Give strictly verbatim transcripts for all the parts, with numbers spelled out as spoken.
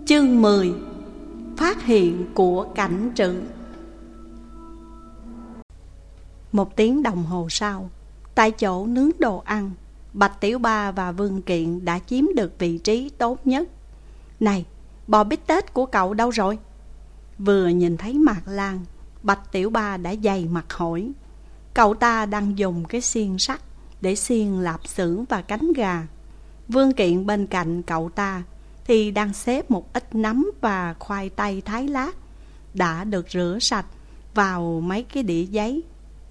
Chương mười. Phát hiện của cảnh trự. Một tiếng đồng hồ sau, tại chỗ nướng đồ ăn, Bạch Tiểu Ba và Vương Kiện đã chiếm được vị trí tốt nhất. Này, bò bít tết của cậu đâu rồi? Vừa nhìn thấy Mạc Lan, Bạch Tiểu Ba đã dày mặt hỏi. Cậu ta đang dùng cái xiên sắt để xiên lạp xưởng và cánh gà. Vương Kiện bên cạnh cậu ta thì đang xếp một ít nấm và khoai tây thái lát đã được rửa sạch vào mấy cái đĩa giấy.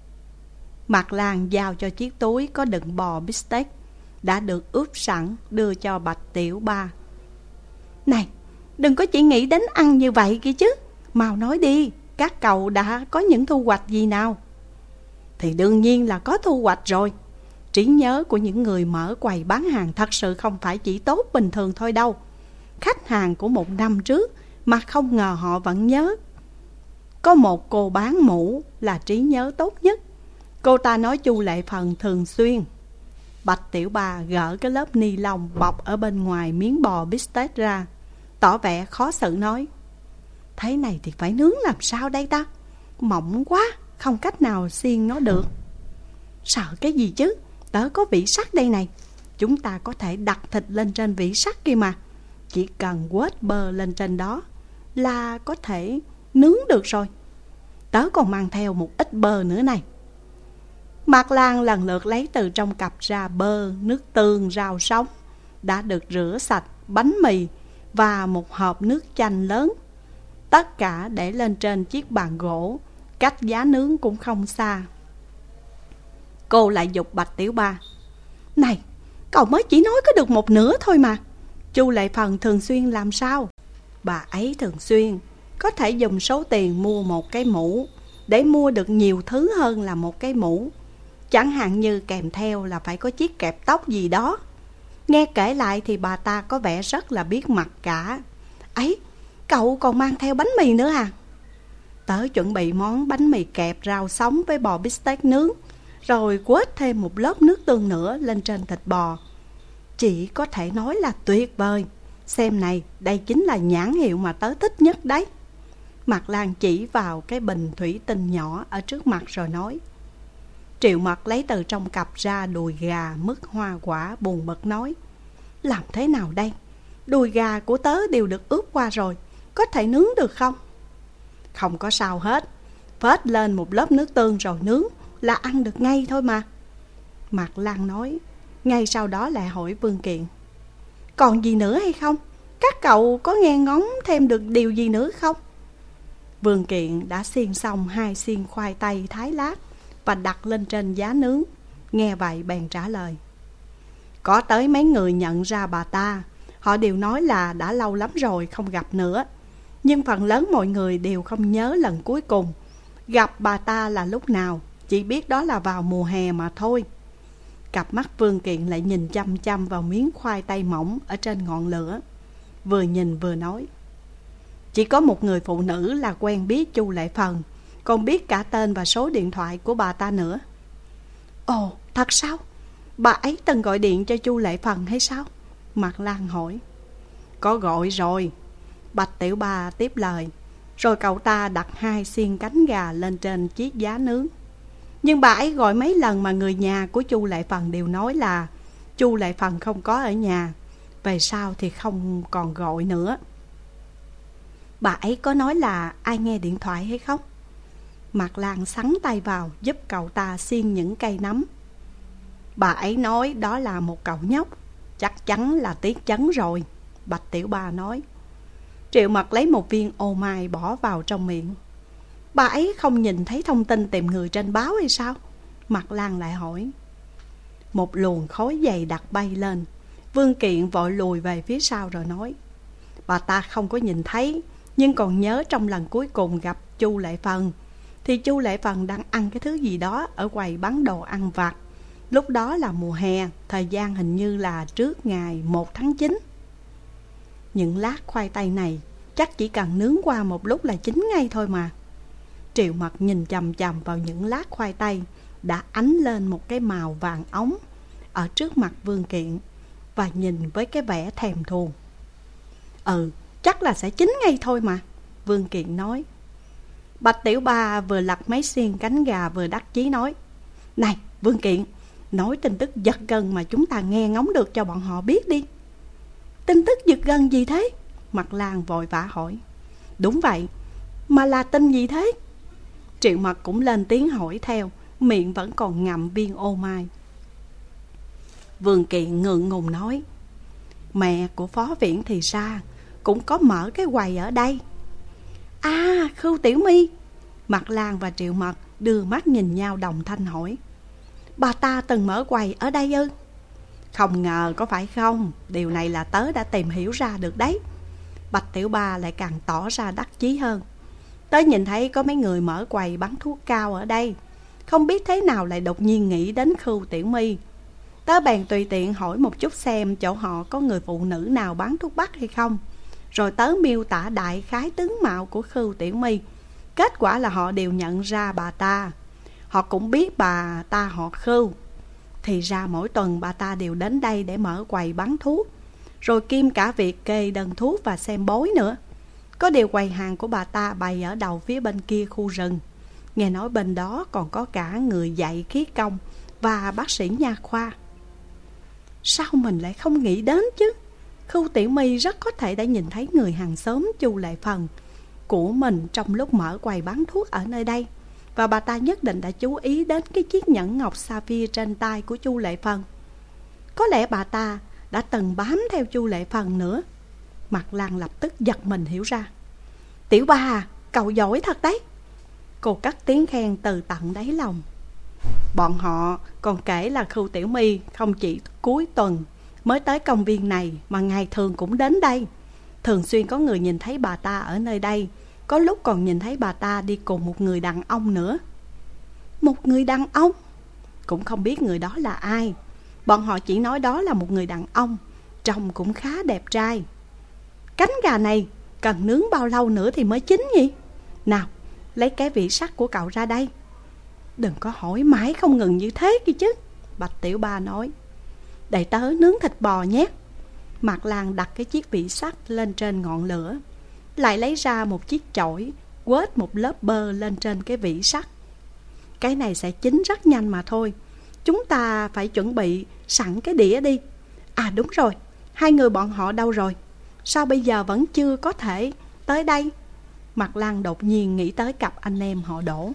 Mạc Lan giao cho chiếc túi có đựng bò bít tết đã được ướp sẵn đưa cho Bạch Tiểu Ba. Này, đừng có chỉ nghĩ đến ăn như vậy kia chứ. Mau nói đi, các cậu đã có những thu hoạch gì nào? Thì đương nhiên là có thu hoạch rồi. Trí nhớ của những người mở quầy bán hàng thật sự không phải chỉ tốt bình thường thôi đâu. Khách hàng của một năm trước mà không ngờ họ vẫn nhớ. Có một cô bán mũ là trí nhớ tốt nhất. Cô ta nói Chu Lệ Phần thường xuyên. Bạch Tiểu Ba gỡ cái lớp ni lông bọc ở bên ngoài miếng bò bít tết ra, tỏ vẻ khó xử nói: Thế này thì phải nướng làm sao đây ta? Mỏng quá, không cách nào xiên nó được. Sợ cái gì chứ, tớ có vỉ sắt đây này. Chúng ta có thể đặt thịt lên trên vỉ sắt kia mà. Chỉ cần quết bơ lên trên đó là có thể nướng được rồi. Tớ còn mang theo một ít bơ nữa này. Mạc Lan lần lượt lấy từ trong cặp ra bơ, nước tương, rau sống đã được rửa sạch, bánh mì và một hộp nước chanh lớn. Tất cả để lên trên chiếc bàn gỗ, cách giá nướng cũng không xa. Cô lại giục Bạch Tiểu Ba: Này, cậu mới chỉ nói có được một nửa thôi mà. Chu Lệ Phần thường xuyên làm sao? Bà ấy thường xuyên có thể dùng số tiền mua một cái mũ để mua được nhiều thứ hơn là một cái mũ. Chẳng hạn như kèm theo là phải có chiếc kẹp tóc gì đó. Nghe kể lại thì bà ta có vẻ rất là biết mặt cả. Ấy, cậu còn mang theo bánh mì nữa à? Tớ chuẩn bị món bánh mì kẹp rau sống với bò bít tết nướng, rồi quết thêm một lớp nước tương nữa lên trên thịt bò. Chỉ có thể nói là tuyệt vời. Xem này, đây chính là nhãn hiệu mà tớ thích nhất đấy. Mạc Lan chỉ vào cái bình thủy tinh nhỏ ở trước mặt rồi nói. Triệu Mật lấy từ trong cặp ra đùi gà mứt hoa quả, buồn bực nói: Làm thế nào đây? Đùi gà của tớ đều được ướp qua rồi, có thể nướng được không? Không có sao hết. Phết lên một lớp nước tương rồi nướng là ăn được ngay thôi mà. Mạc Lan nói. Ngay sau đó lại hỏi Vương Kiện: Còn gì nữa hay không? Các cậu có nghe ngóng thêm được điều gì nữa không? Vương Kiện đã xiên xong hai xiên khoai tây thái lát và đặt lên trên giá nướng. Nghe vậy bèn trả lời: Có tới mấy người nhận ra bà ta. Họ đều nói là đã lâu lắm rồi không gặp nữa. Nhưng phần lớn mọi người đều không nhớ lần cuối cùng gặp bà ta là lúc nào. Chỉ biết đó là vào mùa hè mà thôi. Cặp mắt Vương Kiện lại nhìn chăm chăm vào miếng khoai tây mỏng ở trên ngọn lửa, vừa nhìn vừa nói: Chỉ có một người phụ nữ là quen biết Chu Lệ Phần, còn biết cả tên và số điện thoại của bà ta nữa. Ồ, thật sao? Bà ấy từng gọi điện cho Chu Lệ Phần hay sao? Mạc Lan hỏi. Có gọi rồi, Bạch Tiểu Ba tiếp lời. Rồi cậu ta đặt hai xiên cánh gà lên trên chiếc giá nướng. Nhưng bà ấy gọi mấy lần mà người nhà của Chu Lệ Phần đều nói là Chu Lệ Phần không có ở nhà. Về sau thì không còn gọi nữa. Bà ấy có nói là ai nghe điện thoại hay không? Mạc Lan sắn tay vào giúp cậu ta xiên những cây nấm. Bà ấy nói đó là một cậu nhóc, chắc chắn là Tiết Chấn rồi, Bạch Tiểu Ba nói. Triệu Mật lấy một viên ô mai bỏ vào trong miệng. Bà ấy không nhìn thấy thông tin tìm người trên báo hay sao? Mạc Lan lại hỏi. Một luồng khói dày đặc bay lên. Vương Kiện vội lùi về phía sau rồi nói: Bà ta không có nhìn thấy, nhưng còn nhớ trong lần cuối cùng gặp Chu Lệ Phần thì Chu Lệ Phần đang ăn cái thứ gì đó ở quầy bán đồ ăn vặt. Lúc đó là mùa hè, thời gian hình như là trước ngày một tháng chín. Những lát khoai tây này chắc chỉ cần nướng qua một lúc là chín ngay thôi mà. Triệu Mật nhìn chằm chằm vào những lát khoai tây đã ánh lên một cái màu vàng óng ở trước mặt Vương Kiện và nhìn với cái vẻ thèm thuồng. Ừ, chắc là sẽ chín ngay thôi mà, Vương Kiện nói. Bạch Tiểu Ba vừa lặt mấy xiên cánh gà vừa đắc chí nói: Này Vương Kiện, nói tin tức giật gân mà chúng ta nghe ngóng được cho bọn họ biết đi. Tin tức giật gân gì thế? Mặt Lan vội vã hỏi. Đúng vậy, mà là tin gì thế? Triệu Mật cũng lên tiếng hỏi theo, miệng vẫn còn ngậm viên ô mai. Vương Kiện ngượng ngùng nói: Mẹ của Phó Viễn thì Sa cũng có mở cái quầy ở đây. À, Khưu Tiểu My. Mặt Lan và Triệu Mật đưa mắt nhìn nhau đồng thanh hỏi: Bà ta từng mở quầy ở đây ư? Không ngờ có phải không? Điều này là tớ đã tìm hiểu ra được đấy. Bạch Tiểu Ba lại càng tỏ ra đắc chí hơn. Tớ nhìn thấy có mấy người mở quầy bán thuốc cao ở đây, không biết thế nào lại đột nhiên nghĩ đến Khưu Tiểu My. Tớ bèn tùy tiện hỏi một chút xem chỗ họ có người phụ nữ nào bán thuốc bắc hay không. Rồi tớ miêu tả đại khái tướng mạo của Khưu Tiểu My. Kết quả là họ đều nhận ra bà ta. Họ cũng biết bà ta họ Khưu. Thì ra mỗi tuần bà ta đều đến đây để mở quầy bán thuốc, rồi kiêm cả việc kê đơn thuốc và xem bói nữa. Có điều quầy hàng của bà ta bày ở đầu phía bên kia khu rừng. Nghe nói bên đó còn có cả người dạy khí công và bác sĩ nha khoa. Sao mình lại không nghĩ đến chứ? Khưu Tiểu My rất có thể đã nhìn thấy người hàng xóm Chu Lệ Phần của mình trong lúc mở quầy bán thuốc ở nơi đây, và bà ta nhất định đã chú ý đến cái chiếc nhẫn ngọc sapphire trên tay của Chu Lệ Phần. Có lẽ bà ta đã từng bám theo Chu Lệ Phần nữa. Mặt Lan lập tức giật mình hiểu ra. Tiểu Ba à, cậu giỏi thật đấy. Cô cất tiếng khen từ tận đáy lòng. Bọn họ còn kể là Khưu Tiểu My không chỉ cuối tuần mới tới công viên này, mà ngày thường cũng đến đây. Thường xuyên có người nhìn thấy bà ta ở nơi đây, có lúc còn nhìn thấy bà ta đi cùng một người đàn ông nữa. Một người đàn ông? Cũng không biết người đó là ai. Bọn họ chỉ nói đó là một người đàn ông, trông cũng khá đẹp trai. Cánh gà này cần nướng bao lâu nữa thì mới chín nhỉ? Nào, lấy cái vị sắt của cậu ra đây. Đừng có hỏi mãi không ngừng như thế kia chứ, Bạch Tiểu Ba nói. Để tớ nướng thịt bò nhé. Mạc Lan đặt cái chiếc vị sắt lên trên ngọn lửa, lại lấy ra một chiếc chổi, quết một lớp bơ lên trên cái vỉ sắt. Cái này sẽ chín rất nhanh mà thôi. Chúng ta phải chuẩn bị sẵn cái đĩa đi. À đúng rồi, hai người bọn họ đâu rồi? Sao bây giờ vẫn chưa có thể tới đây? Mạc Lan đột nhiên nghĩ tới cặp anh em họ Đỗ.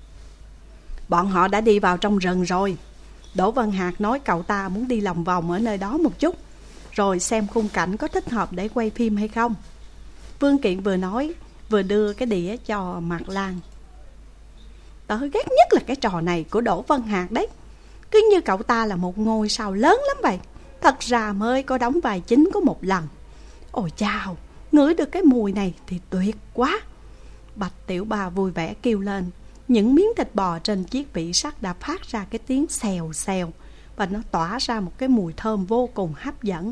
Bọn họ đã đi vào trong rừng rồi. Đỗ Văn Hạc nói cậu ta muốn đi lòng vòng ở nơi đó một chút, rồi xem khung cảnh có thích hợp để quay phim hay không. Vương Kiện vừa nói vừa đưa cái đĩa cho Mạc Lan. Tớ ghét nhất là cái trò này của Đỗ Văn Hạc đấy. Cứ như cậu ta là một ngôi sao lớn lắm vậy. Thật ra mới có đóng vai chính có một lần. Ôi chao, ngửi được cái mùi này thì tuyệt quá. Bạch Tiểu Ba vui vẻ kêu lên. Những miếng thịt bò trên chiếc vỉ sắt đã phát ra cái tiếng xèo xèo, và nó tỏa ra một cái mùi thơm vô cùng hấp dẫn.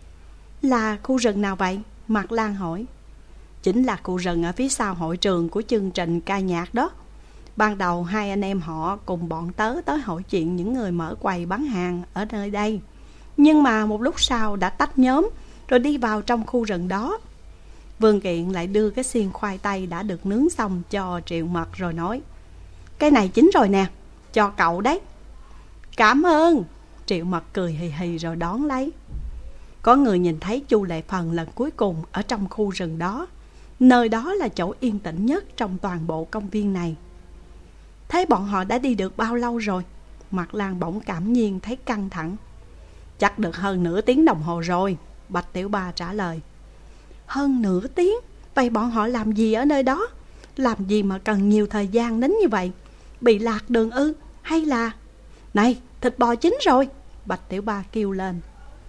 Là khu rừng nào vậy? Mạc Lan hỏi. Chính là khu rừng ở phía sau hội trường của chương trình ca nhạc đó. Ban đầu hai anh em họ cùng bọn tớ tới hỏi chuyện những người mở quầy bán hàng ở nơi đây, nhưng mà một lúc sau đã tách nhóm rồi đi vào trong khu rừng đó. Vương Kiện lại đưa cái xiên khoai tây đã được nướng xong cho Triệu Mật rồi nói. Cái này chín rồi nè, cho cậu đấy. Cảm ơn. Triệu Mật cười hì hì rồi đón lấy. Có người nhìn thấy Chu Lệ Phần lần cuối cùng ở trong khu rừng đó. Nơi đó là chỗ yên tĩnh nhất trong toàn bộ công viên này. Thế bọn họ đã đi được bao lâu rồi? Mạc Lan bỗng cảm nhiên thấy căng thẳng. Chắc được hơn nửa tiếng đồng hồ rồi, Bạch Tiểu Ba trả lời. Hơn nửa tiếng? Vậy bọn họ làm gì ở nơi đó? Làm gì mà cần nhiều thời gian đến như vậy? Bị lạc đường ư? Hay là... Này, thịt bò chín rồi, Bạch Tiểu Ba kêu lên.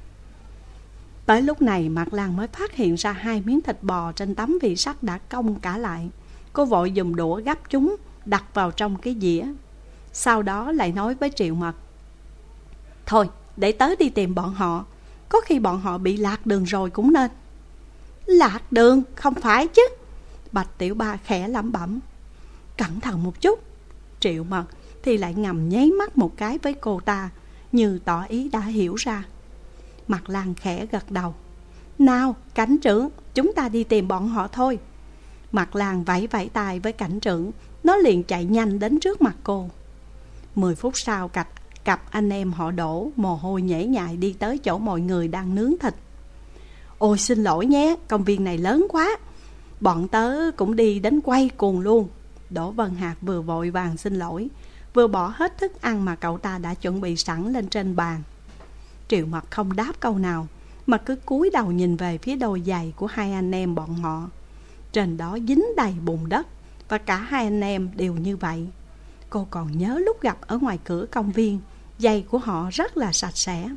Tới lúc này Mạc Lan mới phát hiện ra hai miếng thịt bò trên tấm vị sắt đã cong cả lại. Cô vội dùng đũa gắp chúng, đặt vào trong cái dĩa. Sau đó lại nói với Triệu Mật. Thôi, để tớ đi tìm bọn họ. Có khi bọn họ bị lạc đường rồi cũng nên. Lạc đường? Không phải chứ, Bạch Tiểu Ba khẽ lẩm bẩm. Cẩn thận một chút. Triệu Mật thì lại ngầm nháy mắt một cái với cô ta, như tỏ ý đã hiểu ra. Mạc Lan khẽ gật đầu. Nào cảnh trưởng, chúng ta đi tìm bọn họ thôi. Mặt Lan vẫy vẫy tay với cảnh trưởng. Nó liền chạy nhanh đến trước mặt cô. Mười phút sau, cặp, cặp anh em họ Đỗ mồ hôi nhễ nhại đi tới chỗ mọi người đang nướng thịt. Ôi xin lỗi nhé, công viên này lớn quá, bọn tớ cũng đi đến quay cuồng luôn. Đỗ Vân Hạc vừa vội vàng xin lỗi, vừa bỏ hết thức ăn mà cậu ta đã chuẩn bị sẵn lên trên bàn. Triệu Mật không đáp câu nào, mà cứ cúi đầu nhìn về phía đôi giày của hai anh em bọn họ. Trên đó dính đầy bùn đất, và cả hai anh em đều như vậy. Cô còn nhớ lúc gặp ở ngoài cửa công viên, giày của họ rất là sạch sẽ.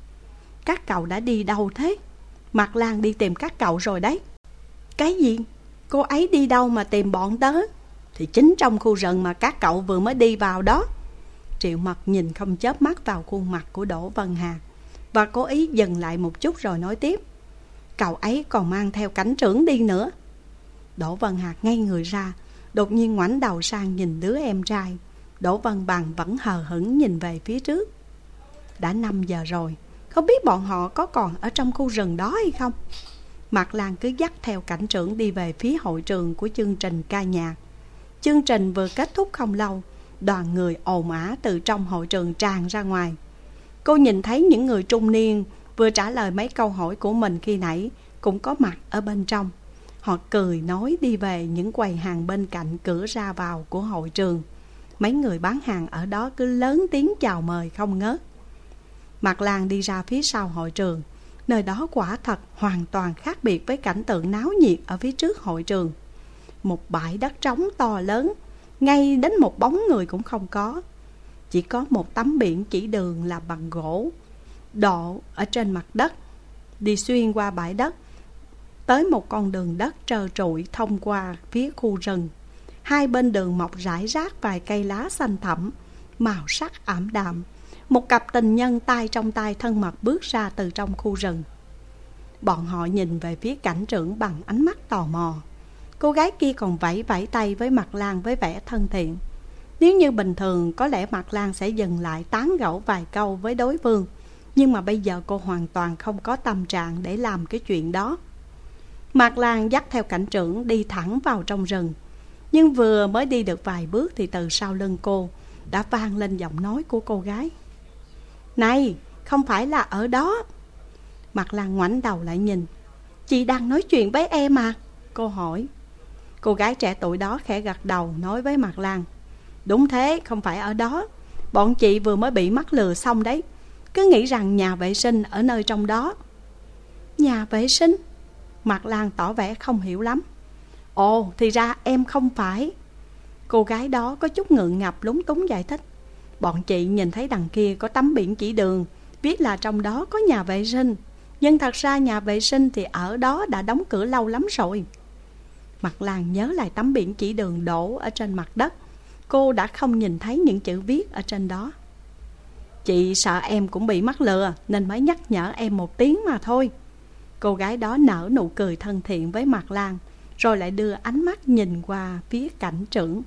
Các cậu đã đi đâu thế? Mặt Lan đi tìm các cậu rồi đấy. Cái gì? Cô ấy đi đâu mà tìm bọn tớ? Thì chính trong khu rừng mà các cậu vừa mới đi vào đó. Triệu Mật nhìn không chớp mắt vào khuôn mặt của Đỗ Vân Hạc, và cố ý dừng lại một chút rồi nói tiếp. Cậu ấy còn mang theo cảnh trưởng đi nữa. Đỗ Vân Hạc ngay người ra, đột nhiên ngoảnh đầu sang nhìn đứa em trai. Đỗ Vân Bằng vẫn hờ hững nhìn về phía trước. Đã năm giờ rồi, không biết bọn họ có còn ở trong khu rừng đó hay không. Mạc Lan cứ dắt theo cảnh trưởng đi về phía hội trường của chương trình ca nhạc. Chương trình vừa kết thúc không lâu, đoàn người ồn ào từ trong hội trường tràn ra ngoài. Cô nhìn thấy những người trung niên vừa trả lời mấy câu hỏi của mình khi nãy cũng có mặt ở bên trong. Họ cười nói đi về những quầy hàng bên cạnh cửa ra vào của hội trường. Mấy người bán hàng ở đó cứ lớn tiếng chào mời không ngớt. Mạc Lan đi ra phía sau hội trường. Nơi đó quả thật hoàn toàn khác biệt với cảnh tượng náo nhiệt ở phía trước hội trường. Một bãi đất trống to lớn, ngay đến một bóng người cũng không có. Chỉ có một tấm biển chỉ đường là bằng gỗ, độ ở trên mặt đất, đi xuyên qua bãi đất tới một con đường đất trơ trụi thông qua phía khu rừng. Hai bên đường mọc rải rác vài cây lá xanh thẳm, màu sắc ảm đạm. Một cặp tình nhân tay trong tay thân mật bước ra từ trong khu rừng. Bọn họ nhìn về phía cảnh trưởng bằng ánh mắt tò mò. Cô gái kia còn vẫy vẫy tay với Mạc Lan với vẻ thân thiện. Nếu như bình thường có lẽ Mạc Lan sẽ dừng lại tán gẫu vài câu với đối phương, nhưng mà bây giờ cô hoàn toàn không có tâm trạng để làm cái chuyện đó. Mạc Lan dắt theo cảnh trưởng đi thẳng vào trong rừng. Nhưng vừa mới đi được vài bước thì từ sau lưng cô đã vang lên giọng nói của cô gái. Này, không phải là ở đó. Mạc Lan ngoảnh đầu lại nhìn. Chị đang nói chuyện với em à? Cô hỏi. Cô gái trẻ tuổi đó khẽ gật đầu nói với Mạc Lan. Đúng thế, không phải ở đó. Bọn chị vừa mới bị mắc lừa xong đấy. Cứ nghĩ rằng nhà vệ sinh ở nơi trong đó. Nhà vệ sinh? Mạc Lan tỏ vẻ không hiểu lắm. Ồ, thì ra em không phải. Cô gái đó có chút ngượng ngập lúng túng giải thích. Bọn chị nhìn thấy đằng kia có tấm biển chỉ đường, viết là trong đó có nhà vệ sinh. Nhưng thật ra nhà vệ sinh thì ở đó đã đóng cửa lâu lắm rồi. Mạc Lan nhớ lại tấm biển chỉ đường đổ ở trên mặt đất. Cô đã không nhìn thấy những chữ viết ở trên đó. Chị sợ em cũng bị mắc lừa nên mới nhắc nhở em một tiếng mà thôi. Cô gái đó nở nụ cười thân thiện với Mạc Lan, rồi lại đưa ánh mắt nhìn qua phía cảnh trưởng.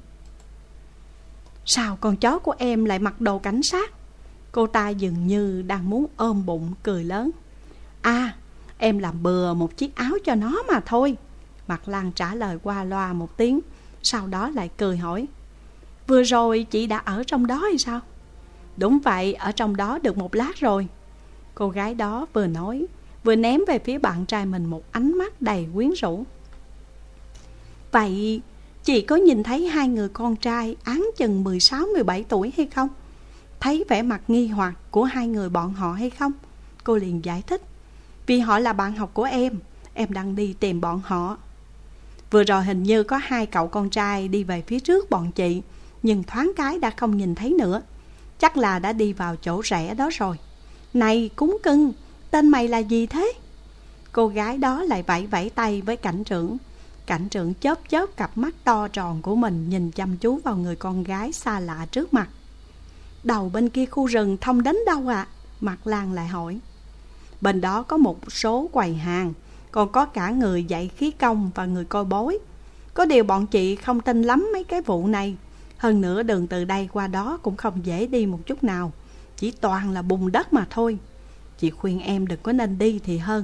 Sao con chó của em lại mặc đồ cảnh sát? Cô ta dường như đang muốn ôm bụng cười lớn. À, em làm bừa một chiếc áo cho nó mà thôi. Mạc Lan trả lời qua loa một tiếng, sau đó lại cười hỏi. Vừa rồi chị đã ở trong đó hay sao? Đúng vậy, ở trong đó được một lát rồi. Cô gái đó vừa nói vừa ném về phía bạn trai mình một ánh mắt đầy quyến rũ. Vậy chị có nhìn thấy hai người con trai áng chừng mười sáu mười bảy tuổi hay không? Thấy vẻ mặt nghi hoặc của hai người bọn họ hay không? Cô liền giải thích. Vì họ là bạn học của em, em đang đi tìm bọn họ. Vừa rồi hình như có hai cậu con trai đi về phía trước bọn chị, nhưng thoáng cái đã không nhìn thấy nữa. Chắc là đã đi vào chỗ rẽ đó rồi. Này cúng cưng, tên mày là gì thế? Cô gái đó lại vẫy vẫy tay với cảnh trưởng. Cảnh trưởng chớp chớp cặp mắt to tròn của mình, nhìn chăm chú vào người con gái xa lạ trước mặt. Đầu bên kia khu rừng thông đến đâu ạ? À? Mạc Lan lại hỏi. Bên đó có một số quầy hàng, còn có cả người dạy khí công và người coi bói. Có điều bọn chị không tin lắm mấy cái vụ này. Hơn nữa đường từ đây qua đó cũng không dễ đi một chút nào, chỉ toàn là bùn đất mà thôi. Chị khuyên em đừng có nên đi thì hơn,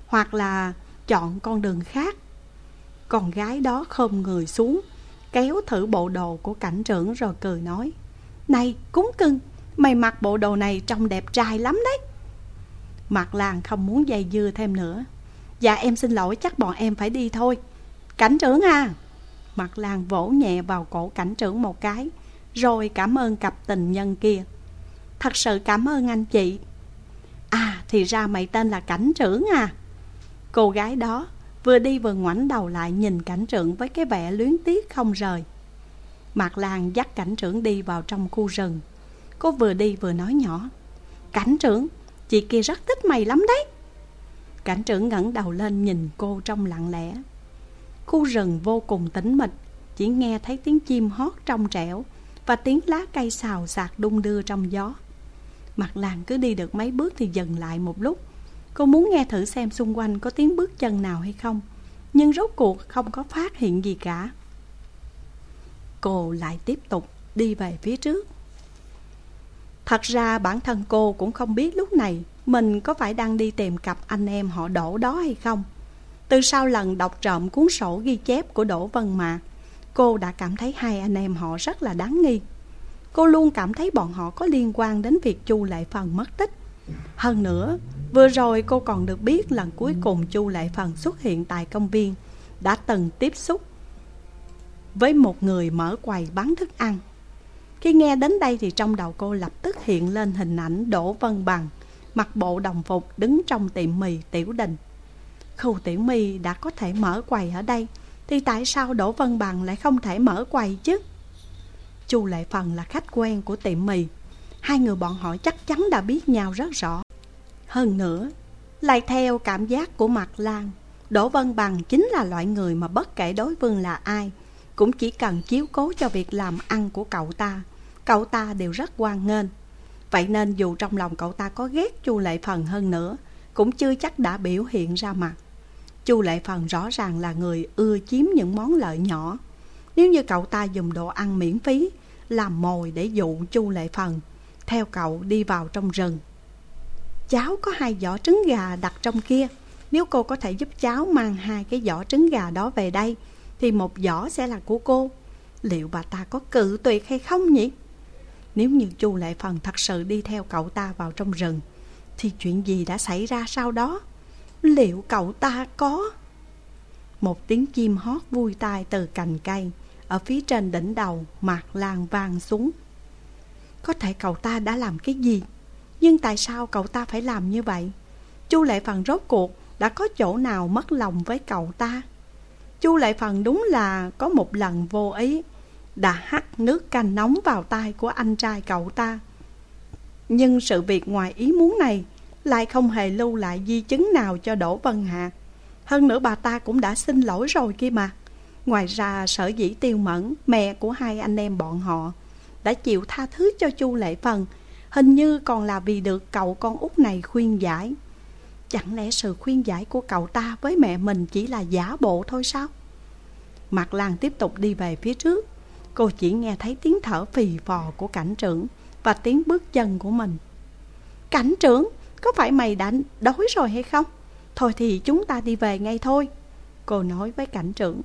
hoặc là chọn con đường khác. Con gái đó khom người xuống, kéo thử bộ đồ của cảnh trưởng rồi cười nói: Này cúng cưng, mày mặc bộ đồ này trông đẹp trai lắm đấy. Mạc Lan không muốn dây dưa thêm nữa. Dạ em xin lỗi, chắc bọn em phải đi thôi. Cảnh trưởng à! Mạc Lan vỗ nhẹ vào cổ cảnh trưởng một cái, rồi cảm ơn cặp tình nhân kia. Thật sự cảm ơn anh chị. À thì ra mày tên là cảnh trưởng à? Cô gái đó vừa đi vừa ngoảnh đầu lại nhìn cảnh trưởng với cái vẻ luyến tiếc không rời. Mạc Lan dắt cảnh trưởng đi vào trong khu rừng. Cô vừa đi vừa nói nhỏ: Cảnh trưởng, chị kia rất thích mày lắm đấy. Cảnh trưởng ngẩng đầu lên nhìn cô trong lặng lẽ. Khu rừng vô cùng tĩnh mịch, chỉ nghe thấy tiếng chim hót trong trẻo và tiếng lá cây xào xạc đung đưa trong gió. Mạc Lan cứ đi được mấy bước thì dừng lại một lúc. Cô muốn nghe thử xem xung quanh có tiếng bước chân nào hay không, nhưng rốt cuộc không có phát hiện gì cả. Cô lại tiếp tục đi về phía trước. Thật ra bản thân cô cũng không biết lúc này mình có phải đang đi tìm cặp anh em họ Đỗ đó hay không. Từ sau lần đọc trộm cuốn sổ ghi chép của Đỗ Vân Mạc, cô đã cảm thấy hai anh em họ rất là đáng nghi. Cô luôn cảm thấy bọn họ có liên quan đến việc Chu Lệ Phần mất tích. Hơn nữa, vừa rồi cô còn được biết lần cuối cùng Chu Lệ Phần xuất hiện tại công viên đã từng tiếp xúc với một người mở quầy bán thức ăn. Khi nghe đến đây thì trong đầu cô lập tức hiện lên hình ảnh Đỗ Vân Bằng mặc bộ đồng phục đứng trong tiệm mì Tiểu Đình. Khu Tiểu My đã có thể mở quầy ở đây, thì tại sao Đỗ Vân Bằng lại không thể mở quầy chứ? Chu Lệ Phần là khách quen của tiệm mì, hai người bọn họ chắc chắn đã biết nhau rất rõ. Hơn nữa, lại theo cảm giác của Mạc Lan, Đỗ Vân Bằng chính là loại người mà bất kể đối phương là ai, cũng chỉ cần chiếu cố cho việc làm ăn của cậu ta, cậu ta đều rất hoan nghênh. Vậy nên dù trong lòng cậu ta có ghét Chu Lệ Phần hơn nữa, cũng chưa chắc đã biểu hiện ra mặt. Chu Lệ Phần rõ ràng là người ưa chiếm những món lợi nhỏ. Nếu như cậu ta dùng đồ ăn miễn phí làm mồi để dụ Chu Lệ Phần theo cậu đi vào trong rừng. Cháu có hai giỏ trứng gà đặt trong kia, nếu cô có thể giúp cháu mang hai cái giỏ trứng gà đó về đây thì một giỏ sẽ là của cô. Liệu bà ta có cự tuyệt hay không nhỉ? Nếu như Chu Lệ Phần thật sự đi theo cậu ta vào trong rừng thì chuyện gì đã xảy ra sau đó? Liệu cậu ta có... Một tiếng chim hót vui tai từ cành cây ở phía trên đỉnh đầu Mạc Lan vang xuống. Có thể cậu ta đã làm cái gì, nhưng tại sao cậu ta phải làm như vậy? Chu Lệ Phần rốt cuộc đã có chỗ nào mất lòng với cậu ta? Chu Lệ Phần đúng là có một lần vô ý đã hắt nước canh nóng vào tai của anh trai cậu ta. Nhưng sự việc ngoài ý muốn này lại không hề lưu lại di chứng nào cho Đỗ Vân Hạc. Hơn nữa bà ta cũng đã xin lỗi rồi kia mà. Ngoài ra sở dĩ Tiêu Mẫn, mẹ của hai anh em bọn họ, đã chịu tha thứ cho Chu Lệ Phần, hình như còn là vì được cậu con út này khuyên giải. Chẳng lẽ sự khuyên giải của cậu ta với mẹ mình chỉ là giả bộ thôi sao? Mạc Lan tiếp tục đi về phía trước. Cô chỉ nghe thấy tiếng thở phì phò của cảnh trưởng và tiếng bước chân của mình. Cảnh trưởng, có phải mày đã đói rồi hay không? Thôi thì chúng ta đi về ngay thôi, cô nói với cảnh trưởng.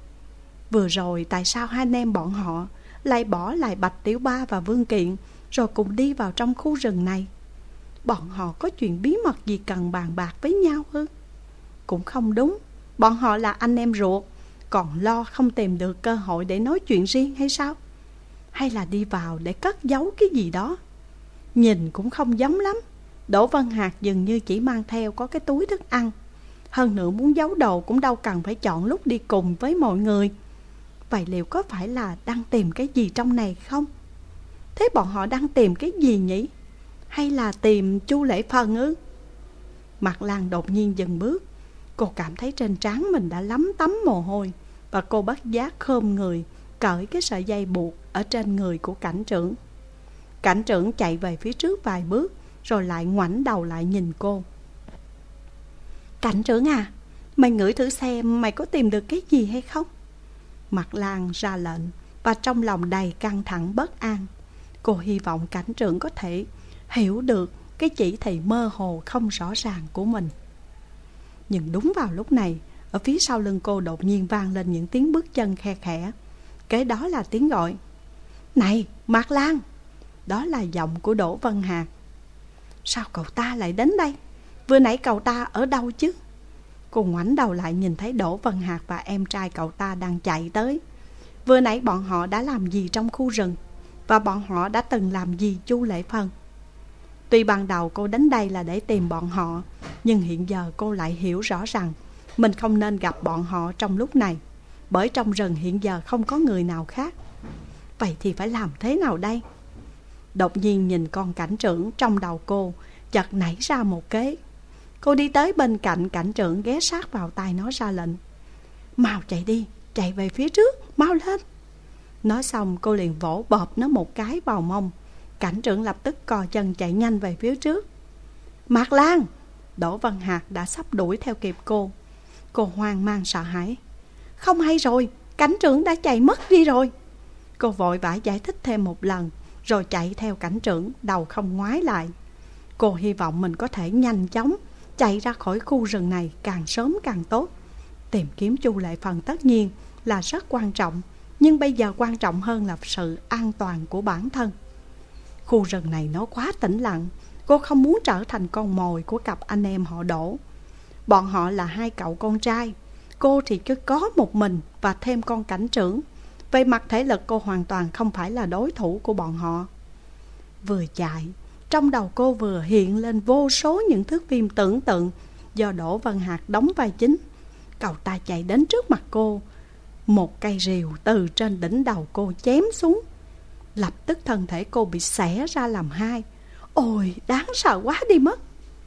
Vừa rồi tại sao hai anh em bọn họ lại bỏ lại Bạch Tiểu Ba và Vương Kiện rồi cùng đi vào trong khu rừng này? Bọn họ có chuyện bí mật gì cần bàn bạc với nhau ư? Cũng không đúng, bọn họ là anh em ruột, còn lo không tìm được cơ hội để nói chuyện riêng hay sao? Hay là đi vào để cất giấu cái gì đó? Nhìn cũng không giống lắm. Đỗ Vân Hạc dường như chỉ mang theo có cái túi thức ăn. Hơn nữa muốn giấu đồ cũng đâu cần phải chọn lúc đi cùng với mọi người. Vậy liệu có phải là đang tìm cái gì trong này không? Thế bọn họ đang tìm cái gì nhỉ? Hay là tìm Chu Lệ Phần ư? Mạc Lan đột nhiên dừng bước. Cô cảm thấy trên trán mình đã lấm tấm mồ hôi, và cô bất giác khom người cởi cái sợi dây buộc ở trên người của cảnh trưởng. Cảnh trưởng chạy về phía trước vài bước rồi lại ngoảnh đầu lại nhìn cô. Cảnh trưởng à, mày ngửi thử xem mày có tìm được cái gì hay không? Mạc Lan ra lệnh, và trong lòng đầy căng thẳng bất an. Cô hy vọng cảnh trưởng có thể hiểu được cái chỉ thị mơ hồ không rõ ràng của mình. Nhưng đúng vào lúc này, ở phía sau lưng cô đột nhiên vang lên những tiếng bước chân khe khẽ. Kế đó là tiếng gọi: "Này, Mạc Lan!" Đó là giọng của Đỗ Vân Hạc. Sao cậu ta lại đến đây? Vừa nãy cậu ta ở đâu chứ? Cô ngoảnh đầu lại nhìn thấy Đỗ Vân Hạc và em trai cậu ta đang chạy tới. Vừa nãy bọn họ đã làm gì trong khu rừng? Và bọn họ đã từng làm gì Chu Lệ Phân? Tuy ban đầu cô đến đây là để tìm bọn họ, nhưng hiện giờ cô lại hiểu rõ rằng mình không nên gặp bọn họ trong lúc này, bởi trong rừng hiện giờ không có người nào khác. Vậy thì phải làm thế nào đây? Đột nhiên nhìn con cảnh trưởng, trong đầu cô chợt nảy ra một kế. Cô đi tới bên cạnh cảnh trưởng, ghé sát vào tai nó ra lệnh: "Mau chạy đi, chạy về phía trước, mau lên!" Nói xong cô liền vỗ bợp nó một cái vào mông. Cảnh trưởng lập tức cò chân chạy nhanh về phía trước. "Mạc Lan!" Đỗ Vân Hạc đã sắp đuổi theo kịp cô. Cô hoang mang sợ hãi. "Không hay rồi, cảnh trưởng đã chạy mất đi rồi." Cô vội vã giải thích thêm một lần, rồi chạy theo cảnh trưởng, đầu không ngoái lại. Cô hy vọng mình có thể nhanh chóng chạy ra khỏi khu rừng này càng sớm càng tốt. Tìm kiếm Chu Lệ Phần tất nhiên là rất quan trọng, nhưng bây giờ quan trọng hơn là sự an toàn của bản thân. Khu rừng này nó quá tĩnh lặng. Cô không muốn trở thành con mồi của cặp anh em họ Đỗ. Bọn họ là hai cậu con trai, cô thì cứ có một mình và thêm con cảnh trưởng. Về mặt thể lực cô hoàn toàn không phải là đối thủ của bọn họ. Vừa chạy, trong đầu cô vừa hiện lên vô số những thước phim tưởng tượng do Đỗ Vân Hạc đóng vai chính. Cậu ta chạy đến trước mặt cô, một cây rìu từ trên đỉnh đầu cô chém xuống. Lập tức thân thể cô bị xẻ ra làm hai. Ôi, đáng sợ quá đi mất.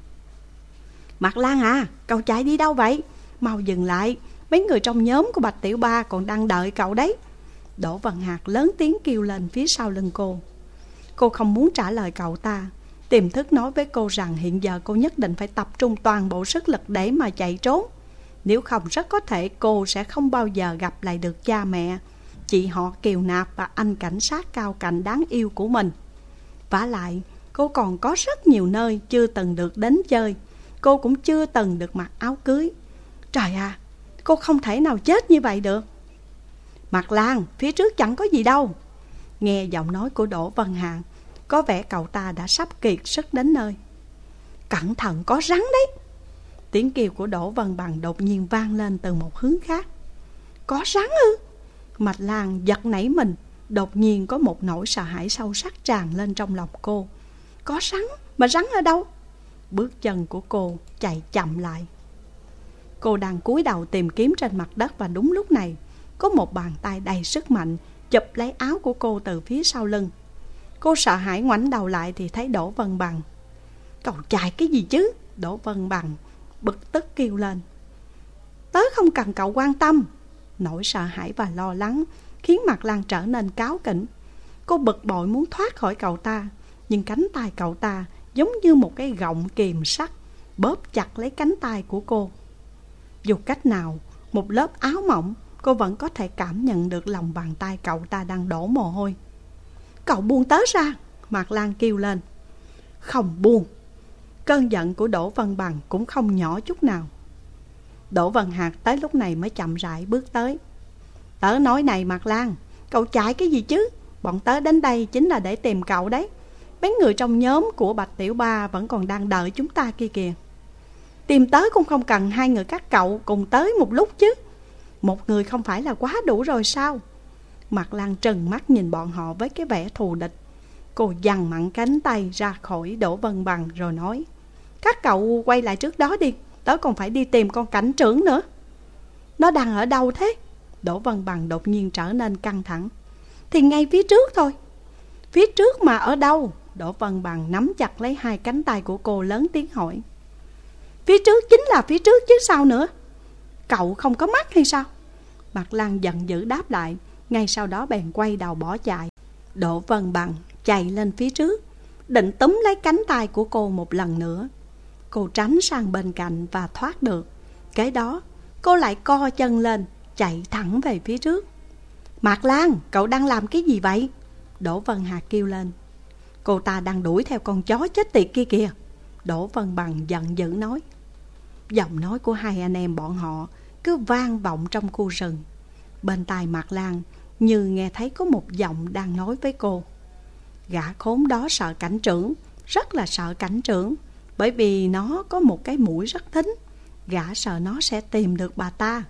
"Mạc Lan à, cậu chạy đi đâu vậy? Mau dừng lại, mấy người trong nhóm của Bạch Tiểu Ba còn đang đợi cậu đấy." Đỗ Vân Hạc lớn tiếng kêu lên phía sau lưng cô. Cô không muốn trả lời cậu ta. Tiềm thức nói với cô rằng hiện giờ cô nhất định phải tập trung toàn bộ sức lực để mà chạy trốn. Nếu không rất có thể cô sẽ không bao giờ gặp lại được cha mẹ, chị họ Kiều Nạp và anh cảnh sát cao cạnh đáng yêu của mình. Vả lại, cô còn có rất nhiều nơi chưa từng được đến chơi. Cô cũng chưa từng được mặc áo cưới. Trời à, cô không thể nào chết như vậy được. "Mạc Lan, phía trước chẳng có gì đâu." Nghe giọng nói của Đỗ Vân Hạc, có vẻ cậu ta đã sắp kiệt sức đến nơi. "Cẩn thận, có rắn đấy." Tiếng kêu của Đỗ Vân Bằng đột nhiên vang lên từ một hướng khác. "Có rắn ư?" Mạc Lan giật nảy mình. Đột nhiên có một nỗi sợ hãi sâu sắc tràn lên trong lòng cô. Có rắn? Mà rắn ở đâu? Bước chân của cô chạy chậm lại. Cô đang cúi đầu tìm kiếm trên mặt đất, và đúng lúc này có một bàn tay đầy sức mạnh chụp lấy áo của cô từ phía sau lưng. Cô sợ hãi ngoảnh đầu lại thì thấy Đỗ Vân Bằng. "Cậu chạy cái gì chứ?" Đỗ Vân Bằng bực tức kêu lên. "Tớ không cần cậu quan tâm." Nỗi sợ hãi và lo lắng khiến Mạc Lan trở nên cáu kỉnh. Cô bực bội muốn thoát khỏi cậu ta, nhưng cánh tay cậu ta giống như một cái gọng kìm sắt bóp chặt lấy cánh tay của cô. Dù cách nào, một lớp áo mỏng, cô vẫn có thể cảm nhận được lòng bàn tay cậu ta đang đổ mồ hôi. "Cậu buông tớ ra!" Mạc Lan kêu lên. "Không buông." Cơn giận của Đỗ Vân Bằng cũng không nhỏ chút nào. Đỗ Vân Hạc tới lúc này mới chậm rãi bước tới. "Tớ nói này Mạc Lan, cậu chạy cái gì chứ? Bọn tớ đến đây chính là để tìm cậu đấy. Mấy người trong nhóm của Bạch Tiểu Ba vẫn còn đang đợi chúng ta kia kìa. Tìm tớ cũng không cần hai người các cậu cùng tới một lúc chứ. Một người không phải là quá đủ rồi sao?" Mạc Lan trừng mắt nhìn bọn họ với cái vẻ thù địch. Cô giằng mạnh cánh tay ra khỏi Đỗ Vân Bằng rồi nói: "Các cậu quay lại trước đó đi, tớ còn phải đi tìm con cảnh trưởng nữa." "Nó đang ở đâu thế?" Đỗ Vân Bằng đột nhiên trở nên căng thẳng. "Thì ngay phía trước thôi." "Phía trước mà ở đâu?" Đỗ Vân Bằng nắm chặt lấy hai cánh tay của cô lớn tiếng hỏi. "Phía trước chính là phía trước chứ sao nữa. Cậu không có mắt hay sao?" Mạc Lan giận dữ đáp lại. Ngay sau đó bèn quay đầu bỏ chạy. Đỗ Vân Bằng chạy lên phía trước, định túm lấy cánh tay của cô một lần nữa. Cô tránh sang bên cạnh và thoát được. Kế đó cô lại co chân lên, chạy thẳng về phía trước. "Mạc Lan, cậu đang làm cái gì vậy?" Đỗ Vân Hạc kêu lên. "Cô ta đang đuổi theo con chó chết tiệt kia kìa." Đỗ Vân Bằng giận dữ nói. Giọng nói của hai anh em bọn họ cứ vang vọng trong khu rừng. Bên tai Mạc Lan như nghe thấy có một giọng đang nói với cô. Gã khốn đó sợ cảnh trưởng, rất là sợ cảnh trưởng, bởi vì nó có một cái mũi rất thính. Gã sợ nó sẽ tìm được bà ta.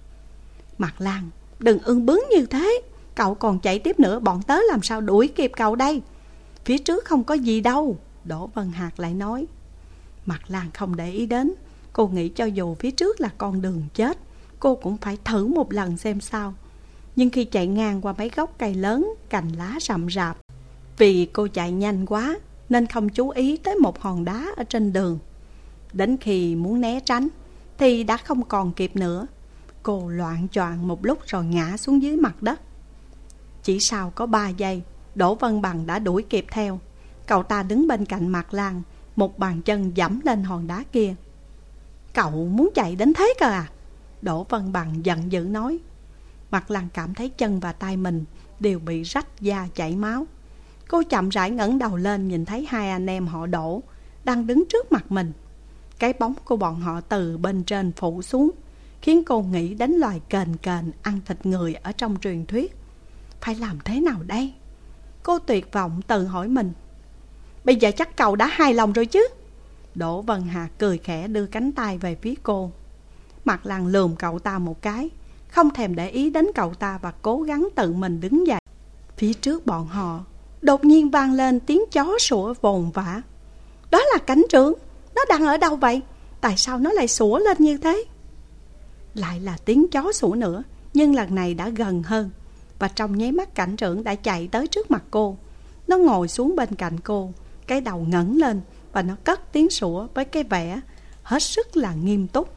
Mạc Lan, đừng ưng bướng như thế. Cậu còn chạy tiếp nữa, bọn tớ làm sao đuổi kịp cậu đây? Phía trước không có gì đâu, Đỗ Vân Hạc lại nói. Mạc Lan không để ý đến. Cô nghĩ cho dù phía trước là con đường chết, cô cũng phải thử một lần xem sao. Nhưng khi chạy ngang qua mấy gốc cây lớn, cành lá rậm rạp, vì cô chạy nhanh quá nên không chú ý tới một hòn đá ở trên đường. Đến khi muốn né tránh thì đã không còn kịp nữa. Cô loạng choạng một lúc rồi ngã xuống dưới mặt đất. Chỉ sau có ba giây, Đỗ Vân Bằng đã đuổi kịp theo. Cậu ta đứng bên cạnh Mạc Lan, một bàn chân giẫm lên hòn đá kia. Cậu muốn chạy đến thế cơ à? Đỗ Vân Bằng giận dữ nói. Mạc Lan cảm thấy chân và tay mình đều bị rách da chảy máu. Cô chậm rãi ngẩng đầu lên, nhìn thấy hai anh em họ Đỗ đang đứng trước mặt mình. Cái bóng của bọn họ từ bên trên phủ xuống, khiến cô nghĩ đến loài kền kền ăn thịt người ở trong truyền thuyết. Phải làm thế nào đây? Cô tuyệt vọng tự hỏi mình. Bây giờ chắc cậu đã hài lòng rồi chứ? Đỗ Vân Hạc cười khẽ đưa cánh tay về phía cô. Mạc Lan lườm cậu ta một cái, không thèm để ý đến cậu ta và cố gắng tự mình đứng dậy. Phía trước bọn họ đột nhiên vang lên tiếng chó sủa vồn vã. Đó là Cảnh trưởng. Nó đang ở đâu vậy? Tại sao nó lại sủa lên như thế? Lại là tiếng chó sủa nữa, nhưng lần này đã gần hơn. Và trong nháy mắt Cảnh trưởng đã chạy tới trước mặt cô. Nó ngồi xuống bên cạnh cô, cái đầu ngẩng lên, và nó cất tiếng sủa với cái vẻ hết sức là nghiêm túc.